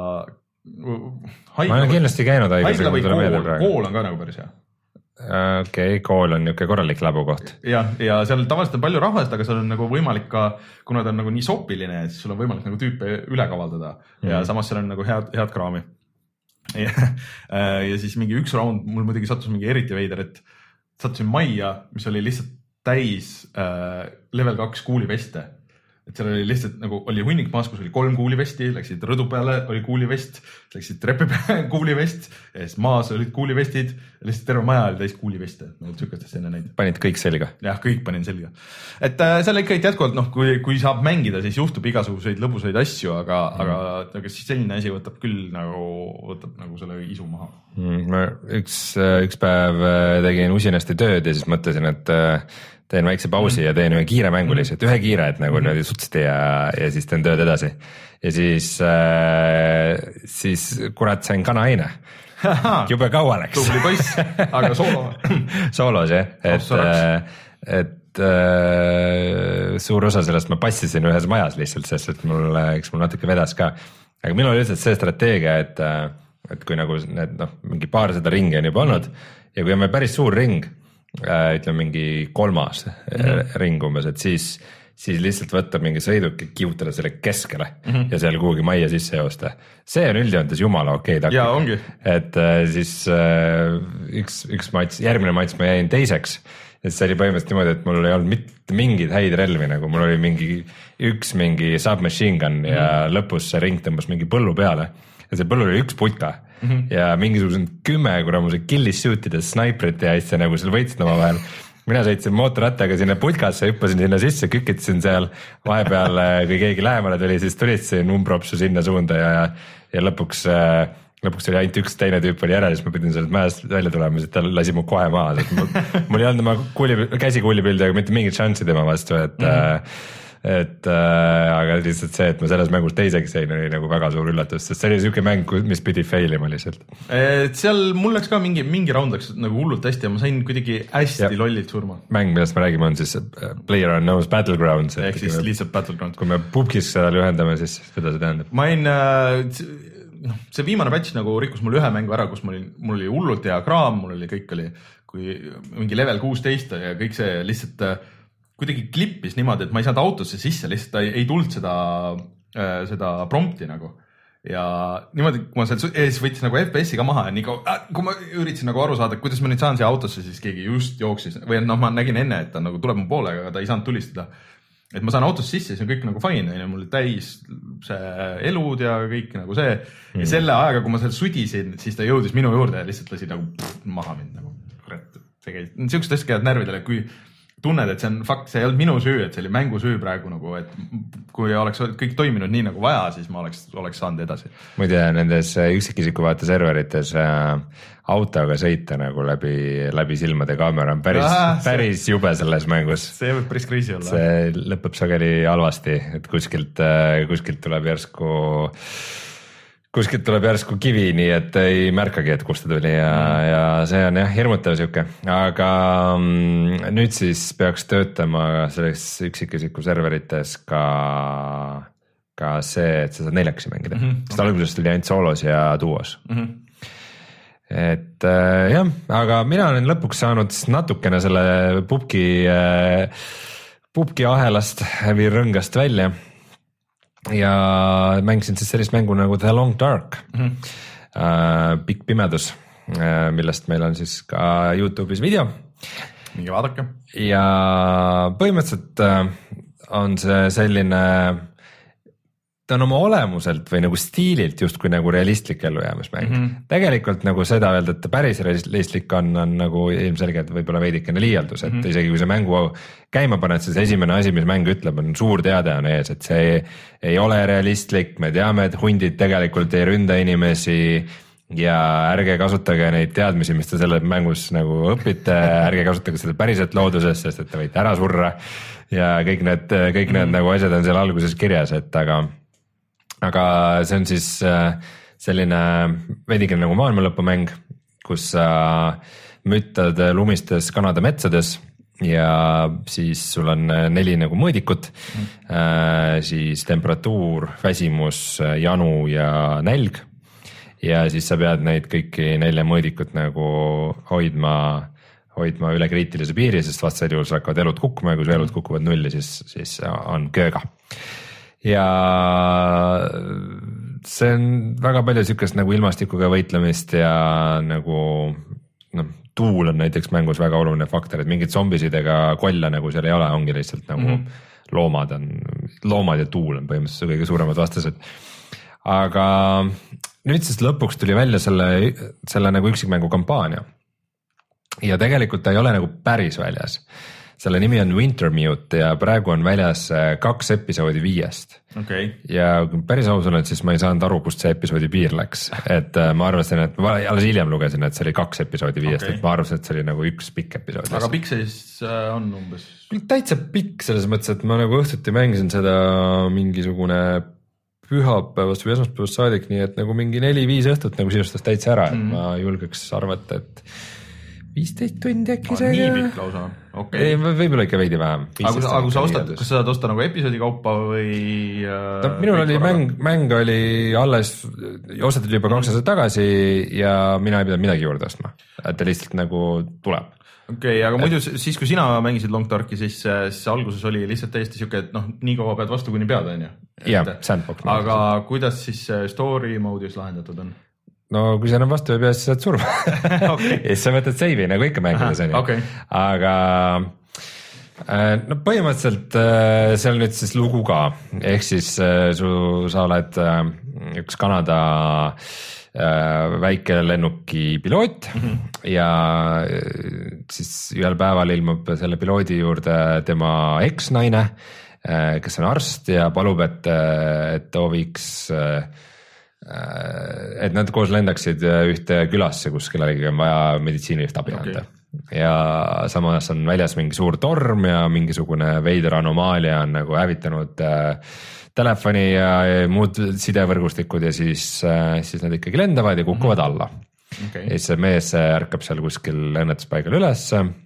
haigla, ma olen kindlasti käinud haiglas, haigla või kool, kool on ka nagu päris hea. Okei, okay, kool on niuke korralik läbukoht. Ja, ja seal tavaliselt on palju rahvast, aga seal on nagu võimalik ka, kuna ta on nagu nii sopiline, siis sul on võimalik nagu tüüpe üle kavaldada ja mm. samas seal on nagu head, head kraami. Ja, ja siis mingi üks round, mul muidugi sattus mingi eriti veider, et sattusin majja, mis oli lihtsalt täis äh, level kaks kuuliveste. Et seal oli lihtsalt nagu, oli hunnik maas, kus oli kolm kuulivesti, läksid rõdu peale, oli kuulivest, läksid trepi peale kuulivest ja siis maas olid kuulivestid ja lihtsalt terve maja oli täis kuuliveste. Nagu tsükastest enne näinud. Panid kõik selga? Jah, kõik panin selga. Et äh, seal ikka jätkuvalt, noh, kui, kui saab mängida, siis juhtub igasuguseid lõbusaid asju, aga, mm. aga, aga siis selline asi võtab küll nagu, võtab nagu selle isu maha. Mm, ma üks, üks päev tegin usinasti tööd ja siis mõtlesin, et teen väikse pausi ja teen ühe kiire mängu lihtsalt, ühe kiire, et nagu niimoodi sutsti ja, ja siis teen tööd edasi. Ja siis, äh, siis kurat sain kanaine. Jube kaua läks. Tubli poiss, aga soolo. Soolos, jah. Et, et äh, suur osa sellest ma passisin ühes majas lihtsalt, sest et mul, eks mul natuke vedas ka. Aga minul oli lihtsalt see strateegia, et, et kui nagu need, noh, mingi paar seda ringi on juba olnud ja kui on meil päris suur ring, ütleme mingi kolmas mm-hmm. ring umbes, et siis, siis lihtsalt võtta mingi sõiduk ja kiutada selle keskele mm-hmm. ja seal kuhugi majja sisse joosta. See on üldjoontes jumala okei taktika. Jaa, ongi. Et siis üks, üks mats, järgmine mats ma jäin teiseks, et see oli põhimõtteliselt niimoodi, et mul ei olnud mitte mingid häid relvi, nagu mul oli mingi üks mingi submachine gun ja mm-hmm. lõpus see ring tõmbas mingi põllu peale ja see põllu oli üks putka. mm-hmm. ja mingisugused kümme kuramuse killissuitide snaiprite ja asja nagu seal võitsid oma vahel. Mina sõitsin mootorrattaga sinna putkasse, hüppasin sinna sisse, kükitasin seal vahepeal, kui keegi lähemale tuli, siis tulitsin umbropsu sinna suunda ja, ja lõpuks, lõpuks oli ainult üks teine tüüp oli järel, siis ma pidin sellest mäest välja tulema, siis ta lasi mu kohe maha, sest mul, mul ei olnud oma kuuli, käsi kuulipildiga mitte mingit šanssi tema vastu, et mm-hmm. et äh, aga lihtsalt see, et ma selles mängus teiseks jäin, oli nagu väga suur üllatus, sest see oli siuke mäng, mis pidi fail ima lihtsalt. Et seal mul läks ka mingi, mingi round läks nagu hullult hästi ja ma sain kuidagi hästi ja. Lollilt surma. Mäng, millest me räägime, on siis PlayerUnknown's Battlegrounds. Ehk siis lihtsalt Battlegrounds. Kui me pubkis seda lühendame, siis seda see tähendab. Ma olin, noh, see viimane patch nagu rikkus mul ühe mängu ära, kus mul oli, mul oli hullult hea kraam, mul oli kõik oli kui mingi level kuusteist ja kõik see lihtsalt kuidagi klippis niimoodi, et ma ei saanud autosse sisse, lihtsalt ei, ei tulnud seda, äh, seda prompti nagu. Ja niimoodi, kui ma seal ees võtsin nagu F P S-i ka maha ja nii kui, äh, kui ma üritasin nagu aru saada, kuidas ma nüüd saan siia autosse, siis keegi just jooksis. Või noh, ma nägin enne, et ta nagu tuleb mu poole, aga ta ei saanud tulistada. Et ma saan autosse sisse, siis on kõik nagu fine. Ja mul täis see elud ja kõik nagu see. Ja selle ajaga, kui ma seal sudisin, siis ta jõudis minu juurde ja lihtsalt lasi nagu pff, maha mind. Nagu. Siuksed asjad käivad närvidele, kui tunned, et see on fakt, see ei olnud minu süü, et see oli mängu süü praegu nagu, et kui oleks kõik toiminud nii nagu vaja, siis ma oleks, oleks saanud edasi. Muide, nendes üksikisiku vaata serverites äh, autoga sõita nagu läbi, läbi silmade kaamera on päris, ah, päris see, jube selles mängus. See võib päris kriisi olla. See lõpeb sageli halvasti, et kuskilt, kuskilt tuleb järsku kuskilt tuleb järsku kivi, nii et ei märkagi, et kust ta tuli ja, ja see on jah hirmutav siuke, aga mm, nüüd siis peaks töötama selles üksikisiku serverites ka, ka see, et sa saad neljakesi mängida, mm -hmm. sest alguses tuli ainult soolos ja duos. Mm -hmm. Et äh, jah, aga mina olen lõpuks saanud natukene selle pubki, äh, pubki ahelast või rõngast välja. Ja mängisin siis sellist mängu nagu The Long Dark, mm-hmm. äh, Pikk pimedus, äh, millest meil on siis ka YouTube'is video. Mingi vaadake. Ja põhimõtteliselt äh, on see selline, ta on oma olemuselt või nagu stiililt just kui nagu realistlik ellujäämismäng. Mm-hmm. Tegelikult nagu seda öelda, et ta päris realistlik on, on nagu ilmselgelt võib-olla veidikene liialdus, et mm-hmm. isegi kui see mängu käima paned, siis esimene asi, mis mäng ütleb, on suur teade on ees, et see ei, ei ole realistlik, me teame, et hundid tegelikult ei ründa inimesi ja ärge kasutage neid teadmisi, mis te selle mängus nagu õpite, ärge kasutage seda päriselt looduses, sest et te võite ära surra ja kõik need, kõik need mm-hmm. nagu asjad on seal alguses kirjas, et aga aga see on siis selline veidikene nagu maailmalõpumäng, kus sa müttad lumistes Kanada metsades ja siis sul on neli nagu mõõdikut, mm. siis temperatuur, väsimus, janu ja nälg ja siis sa pead neid kõiki nelja mõõdikut nagu hoidma, hoidma üle kriitilise piiri, sest vastasel juhul hakkavad elud kukkuma ja kui su elud kukuvad nulli, siis, siis on kööga. Ja see on väga palju sükest nagu ilmastikuga võitlemist ja nagu noh, tuul on näiteks mängus väga oluline faktor, et mingid zombisid ega kolla nagu seal ei ole, ongi lihtsalt nagu mm-hmm. loomad on, loomad ja tuul on põhimõtteliselt kõige suuremad vastased. Aga nüüd siis lõpuks tuli välja selle, selle nagu üksikmängu kampaania ja tegelikult ta ei ole nagu päris väljas. Selle nimi on Wintermute ja praegu on väljas kaks episoodi viiest. Okay. Ja kui päris aus olen, siis ma ei saanud aru, kust see episoodi piir läks. Et ma arvasin, et ma alles hiljem lugesin, et see oli kaks episoodi viiest, okay. Et ma arvasin, et see oli nagu üks pikk episood. Aga pikk see siis on umbes? Täitsa pikk selles mõttes, et ma nagu õhtuti mängisin seda mingisugune pühapäevast või esmaspäevast saadik, nii et nagu mingi neli-viis õhtut nagu sisustas täitsa ära, et mm. ma julgeks arvata, et viisteist tundi äkki see. Nii pikk lausa, okei. Okay. Võib-olla ikka veidi vähem. Aga kui sa, sa ostad, kas sa saad osta nagu episoodi kaupa või? No, minul oli mäng, mäng oli alles, ostetud juba kaks aastat tagasi ja mina ei pidanud midagi juurde ostma. Et ta lihtsalt nagu tuleb. Okei, okay, aga muidu siis, kui sina mängisid Long Darki, siis, siis alguses oli lihtsalt täiesti siuke, et noh, nii kaua pead vastu kuni pead, on ju? Jah, sandbox. Aga kuidas siis story mode'is lahendatud on? No kui sa enam vastu ei pea, siis saad surma. Okay. Ja siis sa võtad seivi, nagu ikka mängides on ju. Okay. Aga no põhimõtteliselt seal nüüd siis lugu ka. Ehk siis su, sa oled üks Kanada väike lennuki piloot mm -hmm. ja siis ühel päeval ilmub selle piloodi juurde tema eksnaine, kes on arst ja palub, et, et too viiks, et nad koos lendaksid ühte külasse, kus kellelegi on vaja meditsiinilist abi anda okay. Ja samas on väljas mingi suur torm ja mingisugune veider anomaalia on nagu hävitanud telefoni ja muud sidevõrgustikud ja siis, siis nad ikkagi lendavad ja kukuvad alla okay. Ja siis see mees ärkab seal kuskil õnnetuspaigal üles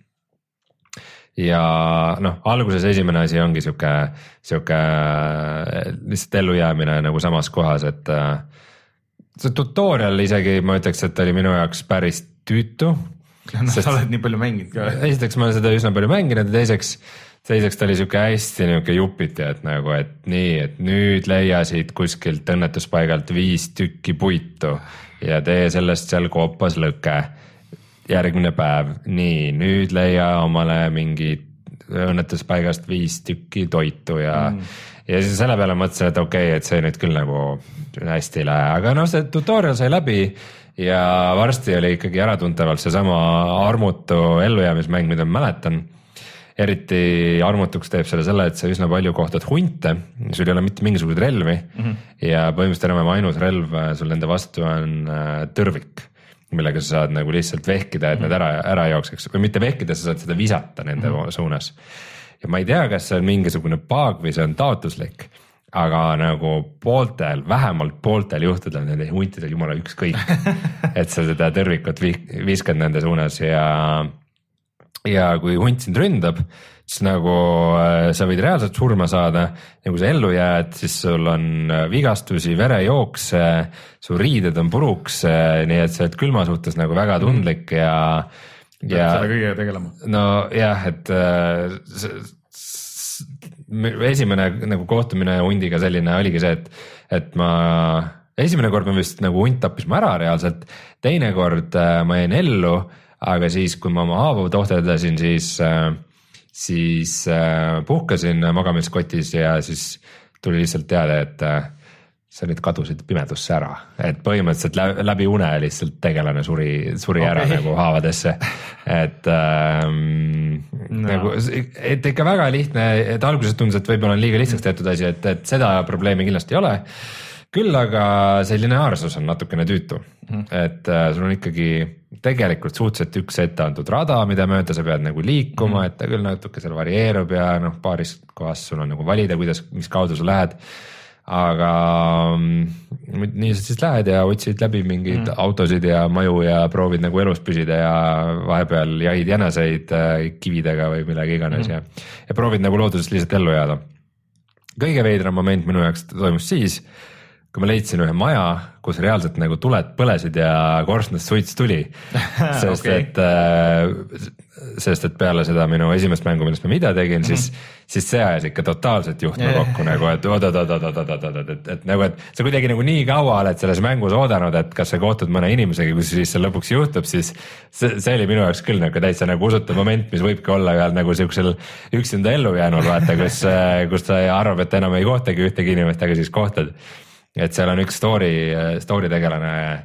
ja noh, alguses esimene asi ongi siuke, siuke lihtsalt ellujäämine nagu samas kohas, et see tutorial isegi ma ütleks, et oli minu jaoks päris tüütu. No, sest, sa oled nii palju mänginud ka. Esiteks ma olen seda üsna palju mänginud ja teiseks, teiseks ta oli siuke hästi niuke jupiti, et nagu, et nii, et nüüd leiasid kuskilt õnnetuspaigalt viis tükki puitu ja tee sellest seal koopas lõke. Järgmine päev, nii, nüüd leia omale mingi õnnetuspaigast viis tükki toitu ja mm. ja siis selle peale mõtlesin, et okei okay,, et see nüüd küll nagu hästi ei lähe, aga noh, see tutorial sai läbi ja varsti oli ikkagi äratuntavalt seesama armutu ellujäämismäng, mida ma mäletan. Eriti armutuks teeb selle selle, et sa üsna palju kohtad hunte, sul ei ole mitte mingisugused relvi mm -hmm. ja põhimõtteliselt enam ainus relv sul nende vastu on tõrvik, millega sa saad nagu lihtsalt vehkida, et mm -hmm. need ära, ära jookseks või mitte vehkida, sa saad seda visata nende mm -hmm. suunas. Ja ma ei tea, kas see on mingisugune paag või see on taotluslik, aga nagu pooltel, vähemalt pooltel juhtudel nende huntidel jumala ükskõik, et sa seda tõrvikut viskad nende suunas ja, ja kui hunt sind ründab, siis nagu sa võid reaalselt surma saada ja kui sa ellu jääd, siis sul on vigastusi, verejooks, su riided on puruks, nii et sa oled külma suhtes nagu väga tundlik ja ja selle kõigega tegelema. No jah, et esimene nagu kohtumine hundiga selline oligi see, et, et ma esimene kord ma vist nagu hunt tappis ma ära reaalselt, teine kord ma jäin ellu, aga siis kui ma oma haavu tohteldasin, siis, siis puhkasin magamiskotis ja siis tuli lihtsalt teada, et sa nüüd kadusid pimedusse ära, et põhimõtteliselt läbi une lihtsalt tegelane suri, suri okay. ära nagu haavadesse, et ähm, no. nagu, et ikka väga lihtne, et alguses tundus, et võib-olla on liiga lihtsaks tehtud asi, et, et seda probleemi kindlasti ei ole, küll aga see lineaarsus on natukene tüütu, mm. et äh, sul on ikkagi tegelikult suhteliselt üks ette antud rada, mida mööda sa pead nagu liikuma, mm. et ta küll natuke seal varieerub ja noh, paaris kohas sul on nagu valida, kuidas, mis kaudu sa lähed. Aga nii sa siis lähed ja otsid läbi mingeid mm. autosid ja maju ja proovid nagu elus püsida ja vahepeal jahid jäneseid kividega või midagi iganes mm. ja, ja proovid nagu loodusest lihtsalt ellu jääda. Kõige veidram moment minu jaoks toimus siis, kui ma leidsin ühe maja, kus reaalselt nagu tuled põlesid ja korstnast suits tuli, sest okay. et sest et peale seda minu esimest mängu, millest ma mida tegin, mm -hmm. siis, siis see ajas ikka totaalselt juhtme kokku nagu, et oot-oot-oot-oot-oot-oot, et, et nagu, et sa kuidagi nagu nii kaua oled selles mängus oodanud, et kas sa kohtud mõne inimesega, kus siis see lõpuks juhtub, siis see, see oli minu jaoks küll nagu täitsa nagu usutav moment, mis võibki olla ühel nagu siuksel üksinda ellu jäänud, vaata, kus, kus ta arvab, et enam ei kohtagi ühtegi inimest, aga siis kohtad. Et seal on üks story, story tegelane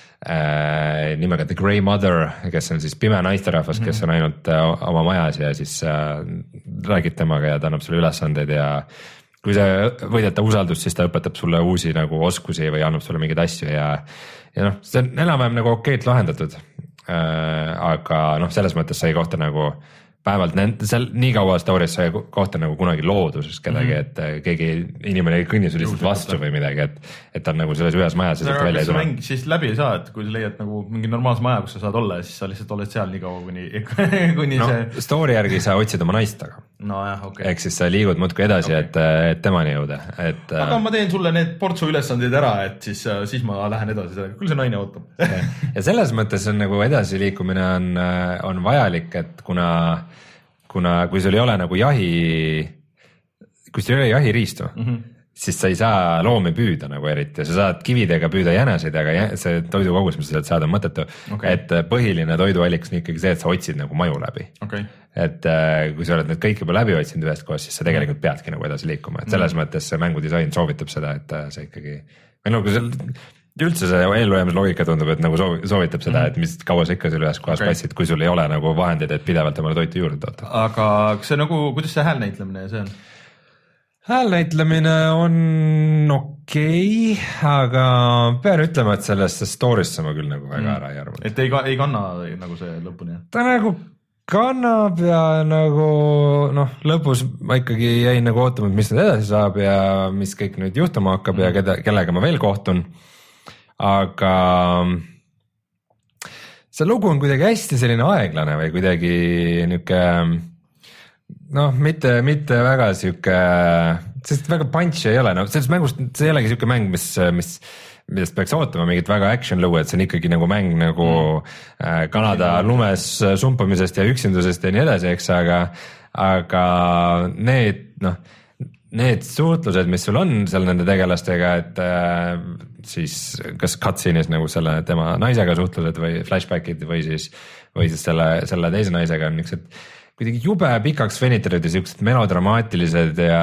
äh, nimega The Grey Mother, kes on siis pime naisterahvas, mm -hmm. kes on ainult äh, oma majas ja siis äh, räägid temaga ja ta annab sulle ülesandeid ja kui sa võidad ta usaldust, siis ta õpetab sulle uusi nagu oskusi või annab sulle mingeid asju ja, ja noh, see on enam-vähem nagu okeilt lahendatud äh,. aga noh, selles mõttes sa ei kohta nagu päevalt seal nii kaua story's sai kohta nagu kunagi looduses kedagi, et keegi inimene ei kõnni sul lihtsalt vastu või midagi, et, et ta on nagu selles ühes majas ja sealt välja ei tule. Mäng siis läbi ei saa, et kui sa leiad nagu mingi normaalse maja, kus sa saad olla ja siis sa lihtsalt oled seal nii kaua, kuni, kuni no, see... Story järgi sa otsid oma naist taga. No jah, okei okay.. Ehk siis sa liigud muudkui edasi okay., et, et temani jõuda. Et, aga ma teen sulle need portsu ülesandeid ära, et siis, siis ma lähen edasi sellega, küll see naine ootab. Ja selles mõttes on nagu edasiliikumine on, on vajalik, et kuna kuna kui sul ei ole nagu jahi, kui sul ei ole jahiriistu, mm -hmm. siis sa ei saa loomi püüda nagu eriti, sa saad kividega püüda jäneseid, aga see toidukogus, mis sa sealt saad, on mõttetu. Okay. Et põhiline toidualliks on ikkagi see, et sa otsid nagu maju läbi. Okay. Et kui sa oled need kõik juba läbi otsinud ühest kohast, siis sa tegelikult peadki nagu edasi liikuma, et selles mm -hmm. mõttes see mängudisain soovitab seda, et see ikkagi, või nagu seal üldse see eelloemise loogika tundub, et nagu soovitab seda, et mis kaua sa ikka seal ühes kohas okay. passid, kui sul ei ole nagu vahendeid, et pidevalt omale toitu juurde toota. Aga kas see nagu, kuidas see hääl näitlemine see on? Hääl näitlemine on okei, okay, aga pean ütlema, et sellest story'sse ma küll nagu väga mm. ära ei arva. Et ei, ei kanna nagu see lõpuni? Ta nagu kannab ja nagu noh, lõpus ma ikkagi jäin nagu ootama, mis nüüd edasi saab ja mis kõik nüüd juhtuma hakkab mm. ja keda, kellega ma veel kohtun. Aga see lugu on kuidagi hästi selline aeglane või kuidagi niuke noh, mitte, mitte väga siuke, sest väga punch ei ole, no selles mängust, see ei olegi siuke mäng, mis, mis, millest peaks ootama mingit väga action lugu, et see on ikkagi nagu mäng nagu mm. Kanada lumes sumpamisest ja üksindusest ja nii edasi, eks, aga, aga need, noh, need suhtlused, mis sul on seal nende tegelastega, et äh, siis kas cutscene'is nagu selle tema naisega suhtlused või flashbackid või siis, või siis selle, selle teise naisega on niisugused kuidagi jube pikaks venitatud ja siuksed melodramaatilised ja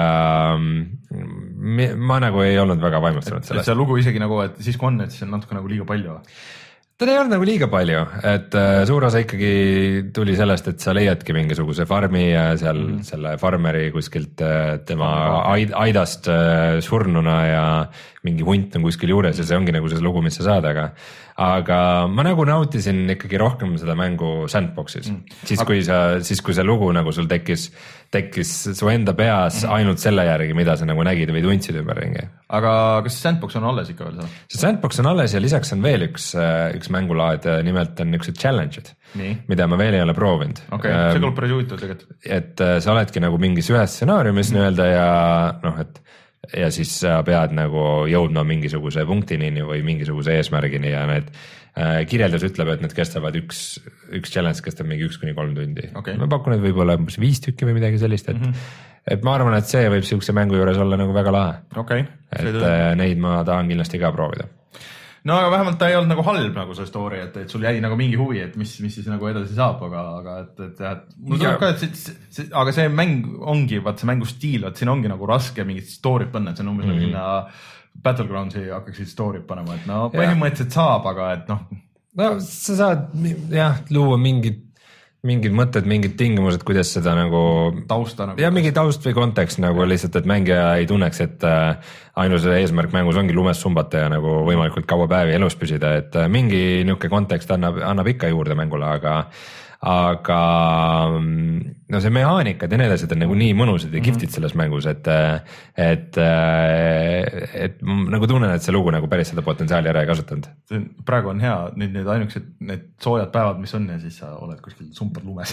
ma nagu ei olnud väga vaimustunud sellest. See lugu isegi nagu, et siis kui on, et see on natuke nagu liiga palju. Ta ei olnud nagu liiga palju, et uh, suur osa ikkagi tuli sellest, et sa leiadki mingisuguse farmi ja seal mm -hmm. selle farmeri kuskilt uh, tema aid, aidast uh, surnuna ja mingi hunt on kuskil juures ja see ongi nagu see lugu, mis sa saad, aga aga ma nagu nautisin ikkagi rohkem seda mängu Sandboxis mm. siis, kui sa, siis kui see lugu nagu sul tekkis, tekkis su enda peas mm. ainult selle järgi, mida sa nagu nägid või tundsid ümberringi. Aga kas Sandbox on alles ikka veel seal? See Sandbox on alles ja lisaks on veel üks, üks mängulaad, nimelt on niisugused challenge'id, mida ma veel ei ole proovinud. Okei, okay, see kõlab päris huvitav tegelikult. Et sa oledki nagu mingis ühes stsenaariumis mm. nii-öelda ja noh, et ja siis sa pead nagu jõudma mingisuguse punktini või mingisuguse eesmärgini ja need äh, kirjeldus ütleb, et need kestavad üks, üks challenge kestab mingi üks kuni kolm tundi. Okay. Ma pakun, et võib-olla viis tükki või midagi sellist, et, mm -hmm. et ma arvan, et see võib siukse mängu juures olla nagu väga lahe. Okay. Et äh, neid ma tahan kindlasti ka proovida. No aga vähemalt ta ei olnud nagu halb nagu see story, et, et sul jäi nagu mingi huvi, et mis, mis siis nagu edasi saab, aga, aga et, et jah, et mul tuleb ka, et see, see, see, aga see mäng ongi, vaat see mängu stiil, vaat siin ongi nagu raske mingit story't panna, et see on umbes mm -hmm. nagu sinna Battlegroundsi hakkaksid story't panema, et no põhimõtteliselt saab, aga et noh. No sa saad jah, luua mingid mingid mõtted, mingid tingimused, kuidas seda nagu tausta nagu. Ja mingi taust või kontekst nagu lihtsalt, et mängija ei tunneks, et äh, ainus eesmärk mängus ongi lumes sumbata ja nagu võimalikult kaua päevi elus püsida, et äh, mingi niuke kontekst annab, annab ikka juurde mängule, aga aga no see mehaanikad ja need asjad on nagu nii mõnusad ja kihvtid selles mängus, et et, et nagu tunnen, et see lugu nagu päris seda potentsiaali ära ei kasutanud. Praegu on hea, nüüd need ainukesed need soojad päevad, mis on ja siis sa oled kuskil sumpad lumes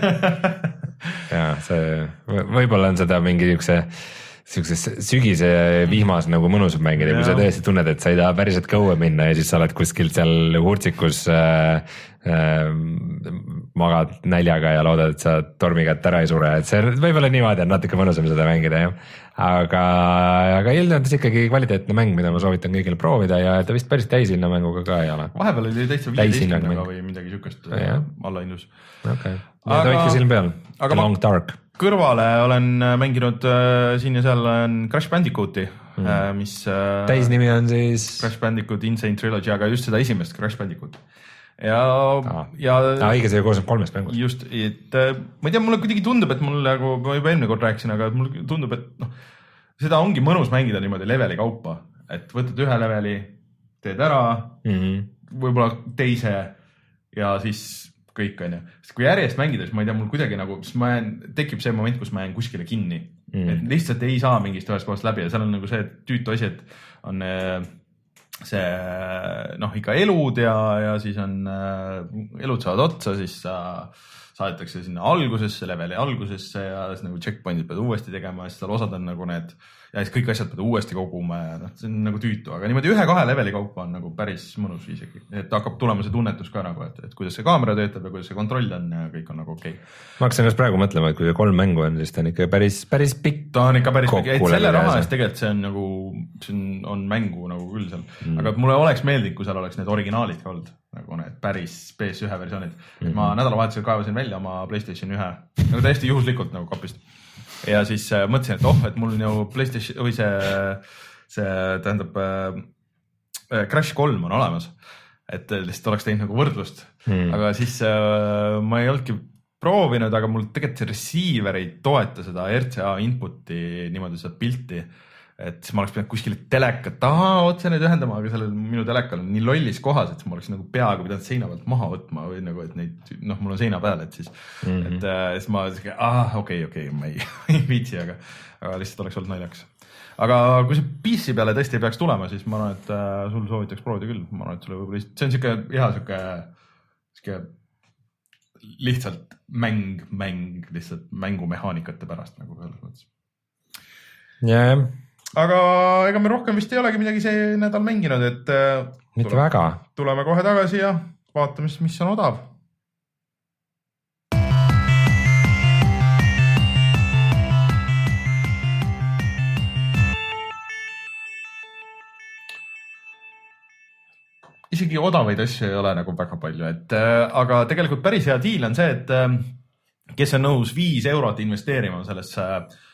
ja see võib-olla on seda mingi niisuguse siukses sügise vihmas nagu mõnusab mängida, kui sa tõesti tunned, et sa ei taha päriselt kõue minna ja siis sa oled kuskil seal hurtsikus äh, äh, magad näljaga ja loodad, et sa tormi kätt ära ei sure, et see võib-olla niimoodi on natuke mõnusam seda mängida, jah. Aga, aga ilmselt ikkagi kvaliteetne mäng, mida ma soovitan kõigile proovida ja ta vist päris täishinna mänguga ka ei ole. Vahepeal oli täitsa viieteistkümnega või midagi siukest alla indus. Okei, ja ta hoidke silm peal, The Long Dark. Kõrvale olen mänginud äh, siin ja seal on Crash Bandicooti, mm. äh, mis äh, täisnimi on siis Crash Bandicoot Insane Trilogy, aga just seda esimest Crash Bandicoot. Ja, ah. ja ah, õige, see koosneb kolmest mängust. Just, et äh, ma ei tea, mulle kuidagi tundub, et mul nagu, ma juba eelmine kord rääkisin, aga mulle tundub, et noh, seda ongi mõnus mängida niimoodi leveli kaupa, et võtad ühe leveli, teed ära, mm -hmm. võib-olla teise ja siis kõik on ju, sest kui järjest mängida, siis ma ei tea, mul kuidagi nagu, siis ma jään, tekib see moment, kus ma jään kuskile kinni, mm. et lihtsalt ei saa mingist ühest kohast läbi ja seal on nagu see tüütu asi, et on see noh, ikka elud ja, ja siis on elud saavad otsa, siis sa saadetakse sinna algusesse, leveli algusesse ja siis nagu checkpointid pead uuesti tegema ja siis seal osad on nagu need ja siis kõik asjad pead uuesti koguma ja noh, see on nagu tüütu, aga niimoodi ühe-kahe leveli kaupa on nagu päris mõnus isegi, et hakkab tulema see tunnetus ka nagu, et, et kuidas see kaamera töötab ja kuidas see kontroll on ja kõik on nagu okei okay.. Ma hakkasin just praegu mõtlema, et kui kolm mängu on, siis ta on ikka päris, päris pikk. Ta on ikka päris pikk, et selle raha eest tegelikult see on nagu, see on, on mängu nagu küll seal, mm. aga mulle oleks meeldinud, kui seal oleks need originaalid ka olnud, nagu need päris P S üks versioonid. Mm-hmm. Ma nädalavahetusel kaevasin välja oma PlayStation ühe, nagu täiesti juhuslikult nagu kapist. Ja siis äh, mõtlesin, et oh, et mul on ju PlayStation või see, see tähendab äh, Crash kolm on olemas, et lihtsalt oleks teinud nagu võrdlust hmm. aga siis äh, ma ei olnudki proovinud, aga mul tegelikult see receiver ei toeta seda R C A input'i niimoodi seda pilti, et siis ma oleks pidanud kuskile telekat taha otse neid ühendama, aga sellel minu telekal on nii lollis kohas, et ma oleks nagu peaaegu pidanud seina pealt maha võtma või nagu, et neid, noh, mul on seina peal, et siis, mm-hmm. et äh, siis ma ah, okei, okay, okei, okay, ma ei, ei viitsi, aga, aga lihtsalt oleks olnud naljaks. Aga kui see P C peale tõesti ei peaks tulema, siis ma arvan, et äh, sul soovitaks proovida küll. Ma arvan, et sulle võib-olla lihtsalt, see on siuke hea siuke, siuke lihtsalt mäng, mäng, lihtsalt mängumehaanikate pärast nagu selles mõttes. Jaa, yeah. Aga ega me rohkem vist ei olegi midagi see nädal mänginud, et mitte tuleme, väga. Tuleme kohe tagasi ja vaatame, mis on odav. Isegi odavaid asju ei ole nagu väga palju, et aga tegelikult päris hea deal on see, et kes on nõus viis eurot investeerima sellesse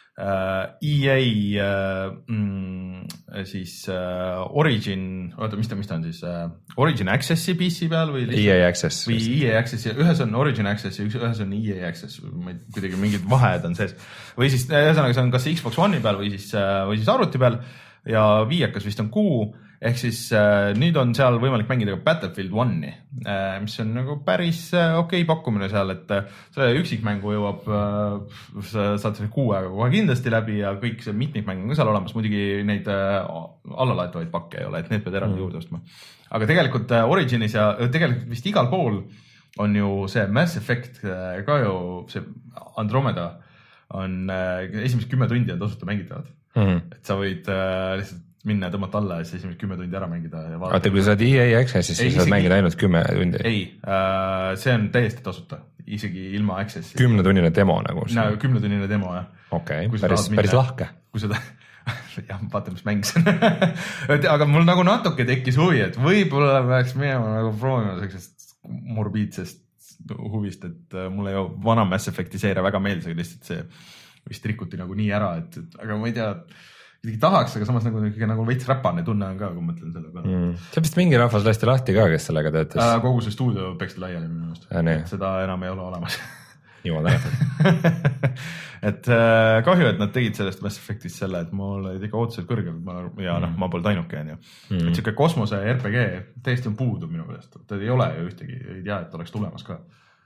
E A mm, siis uh, Origin, oota, mis ta, mis ta on siis uh, Origin Accessi P C peal või E A Access või E A Access, ühes on Origin Access ja ühes on E A Access, kuidagi mingid vahed on sees või siis ühesõnaga see on kas Xbox One'i peal või siis, või siis arvuti peal ja viiekas vist on kuu ehk siis äh, nüüd on seal võimalik mängida ka Battlefield one'i, äh, mis on nagu päris äh, okei okay pakkumine seal, et äh, selle üksikmängu jõuab äh, saad selle kuu aega kohe kindlasti läbi ja kõik see mitmikmäng on ka seal olemas, muidugi neid äh, allalaetavaid pakke ei ole, et need pead eraldi mm. juurde ostma. Aga tegelikult äh, Originis ja tegelikult vist igal pool on ju see Mass Effect äh, ka ju, see Andromeda on äh, esimesed kümme tundi on tasuta mängitavad, mm. et sa võid äh, lihtsalt minna ja tõmmata alla ja siis esimesed kümme tundi ära mängida. Vaata, kui sa oled E A Accessis, siis saad mängida ainult kümme tundi. Ei, äh, see on täiesti tasuta, isegi ilma Accessi. Kümnetunnine demo nagu. No, kümnetunnine demo, jah. Okei, okay, päris, päris lahke. Kui seda, jah, vaata, mis mäng see on. Aga mul nagu natuke tekkis huvi, et võib-olla peaks minema nagu proovima sellisest morbiidsest huvist, et mulle ju vana Mass Effecti seeria väga meeldis, aga lihtsalt see vist rikuti nagu nii ära, et, et aga ma ei tea, kuidagi tahaks, aga samas nagu, nagu veits räpane tunne on ka, kui mõtlen selle peale. Mm. See vist mingi rahvas lasti lahti ka, kes sellega töötas. Äh, kogu see stuudio peksti laiali minu meelest. Seda enam ei ole olemas. Jumal tänatud. et äh, kahju, et nad tegid sellest Mass Effectist selle, et mul olid ikka ootused kõrgel ja mm. noh, ma polnud ainuke. Mm. Et siuke kosmose R P G täiesti on puudu minu meelest. Ta ei ole ju ühtegi, ei tea, et oleks tulemas ka.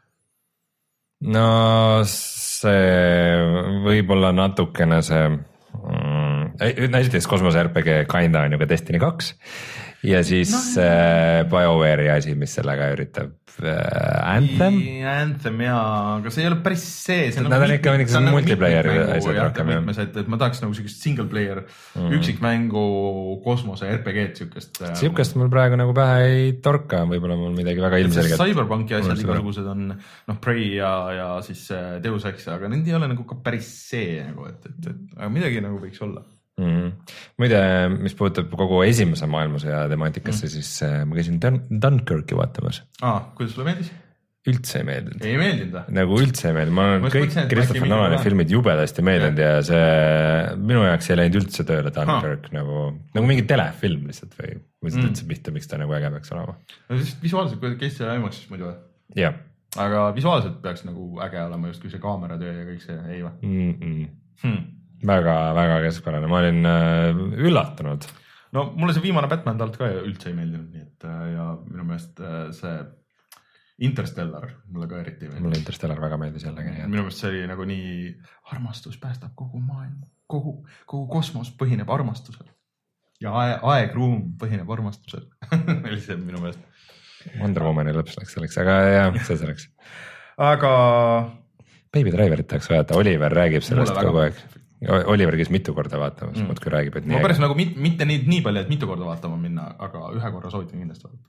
No see võib-olla natukene see... Mm. Näiteks Kosmose R P G kinda on ju ka Destiny kaks ja siis no, äh, BioWare'i asi, mis sellega üritab äh, Anthem. Anthem jaa, aga see ei ole päris see. see Nad on ikka mingi multiplayer asjad rohkem. Et, et ma tahaks nagu siukest single player mm. üksikmängu Kosmose R P G-d siukest. Siukest mul praegu nagu pähe ei torka, võib-olla mul midagi väga ilmselget. Cyberpunki asjad igasugused on noh, Prey ja, ja siis Deus Ex, aga need ei ole nagu ka päris see nagu, et, et, et aga midagi nagu võiks olla. Mm. Muide, mis puudutab kogu esimese maailmasõja temaatikasse, mm. siis äh, ma käisin Dun- Dunkirki vaatamas. Ah, kuidas sulle meeldis? Üldse ei meeldinud. Ei meeldinud või? Nagu üldse ei meeldinud. Ma olen kõik mõtlen, Christopher Nolani filmid jubedasti meeldinud ja. ja see minu jaoks ei läinud üldse tööle Dunkirk ah. nagu, nagu mingi telefilm lihtsalt või või mm. üldse pihta, miks ta nagu äge peaks olema. No siis visuaalselt, kui käis see IMAX siis muidu või? Jah. Aga visuaalselt peaks nagu äge olema just kui see kaameratöö ja kõik see, ei või? Mm -mm. Hmm. Väga, väga keskpärane, ma olin äh, üllatunud. No mulle see viimane Batman talt ka üldse ei meeldinud, nii et äh, ja minu meelest äh, see Interstellar mulle ka eriti meeldis. Mulle Interstellar väga meeldis jällegi. Minu meelest see oli nagu nii, armastus päästab kogu maailma, kogu, kogu kosmos põhineb armastusel ja aeg, aegruum põhineb armastusel. See on minu meelest. Wonder Womani lõps läks selleks, aga jah, see selleks. Aga Baby Driverit tahaks vaadata, Oliver räägib sellest kogu aeg. Oliver käis mitu korda vaatamas, mm. kui räägib, et nii. Ma päris nagu mit, mitte nii, nii palju, et mitu korda vaatama minna, aga ühe korra soovitan kindlasti vaadata.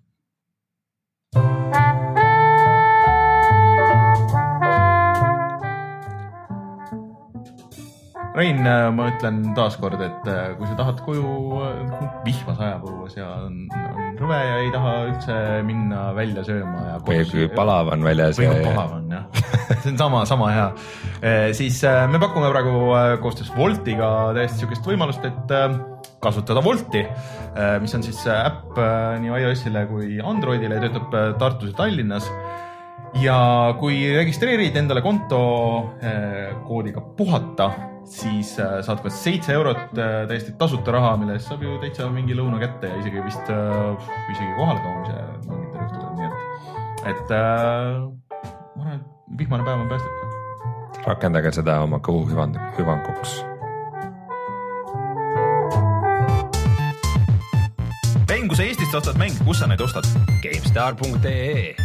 Rein, ma ütlen taaskord, et kui sa tahad koju vihma sajab õues ja on, on rõve ja ei taha üldse minna välja sööma ja või kui palav on väljas või kui palav on, jah. See on sama, sama hea. Siis me pakume praegu koostöös Woltiga täiesti sükest võimalust, et kasutada Wolti, mis on siis äpp nii iOS-ile kui Androidile ja töötab Tartus ja Tallinnas. Ja kui registreerid endale konto koodiga puhata, siis saad ka seitse eurot täiesti tasuta raha, milles saab ju täitsa mingi lõuna kätte ja isegi vist isegi kohale toomise mingitel juhtudel. Nii et, et ma arvan, et vihmane päev on päästud. Rakendage seda oma kõhu hüvanguks. Rein, kui sa Eestist ostad mänge, kus sa neid ostad? GameStar punkt ee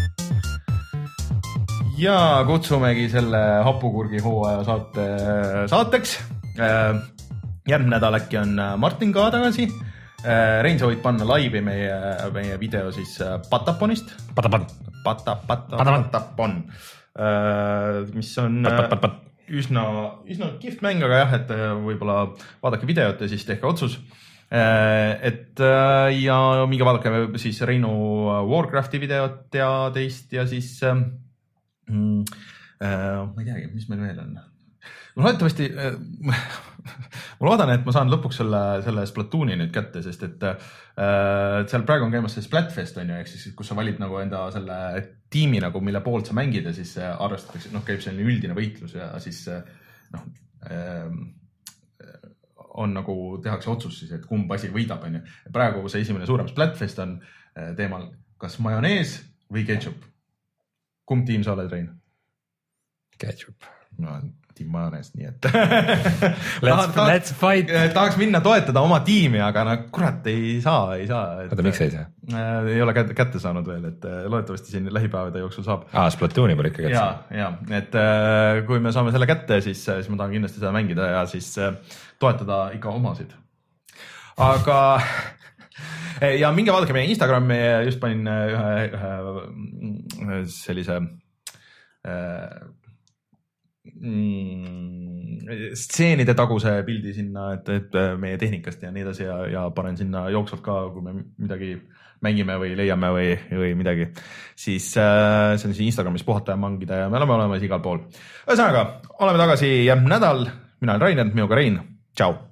Ja kutsumegi selle hapukurgi hooaja saate saateks. Järgmine nädal äkki on Martin ka tagasi. Rein, sa võid panna laivi meie, meie video siis Pataponist. Patapon. Pata, pata, Patapon. Mis on pat, pat, pat. Üsna, üsna kihvt mäng, aga jah, et võib-olla vaadake videot ja siis tehke otsus. Et ja minge vaadake siis Reinu Warcrafti videot ja teist ja siis... Mm, äh, ma ei teagi, mis meil veel on. Ma loodetavasti, äh, ma loodan, et ma saan lõpuks selle, selle Splatooni nüüd kätte, sest et äh, seal praegu on käimas see Splatfest, on ju, ehk siis, kus sa valid nagu enda selle tiimi, nagu, mille poolt sa mängid ja siis arvestatakse, noh, käib selline üldine võitlus ja siis noh, äh, on nagu tehakse otsus siis, et kumb asi võidab, on ju. Praegu see esimene suurem Splatfest on teemal kas majonees või ketchup. Kumb tiim sa oled, Rein? Ketchup. No, tiim majonees, nii et... let's, ta, let's fight! Tahaks minna toetada oma tiimi, aga no kurat ei saa, ei saa. Oota, miks ei saa? Ei ole kätte, kätte saanud veel, et loodetavasti siin lähipäevade jooksul saab. Aa, Splatooni pole ikka kätte saanud. Ja, ja, et kui me saame selle kätte, siis, siis ma tahan kindlasti seda mängida ja siis toetada ikka omasid. Aga... Ja minge vaadake meie Instagrami, just panin ühe, ühe sellise äh, mm, stseenide taguse pildi sinna, et, et meie tehnikast ja nii edasi ja, ja panen sinna jooksvalt ka, kui me midagi mängime või leiame või, või midagi. Siis äh, see on siis Instagramis puhata ja mangida ja me oleme olemas igal pool. Ühesõnaga, oleme tagasi järgmine nädal. Mina olen Rainer, minuga Rein. Tšau!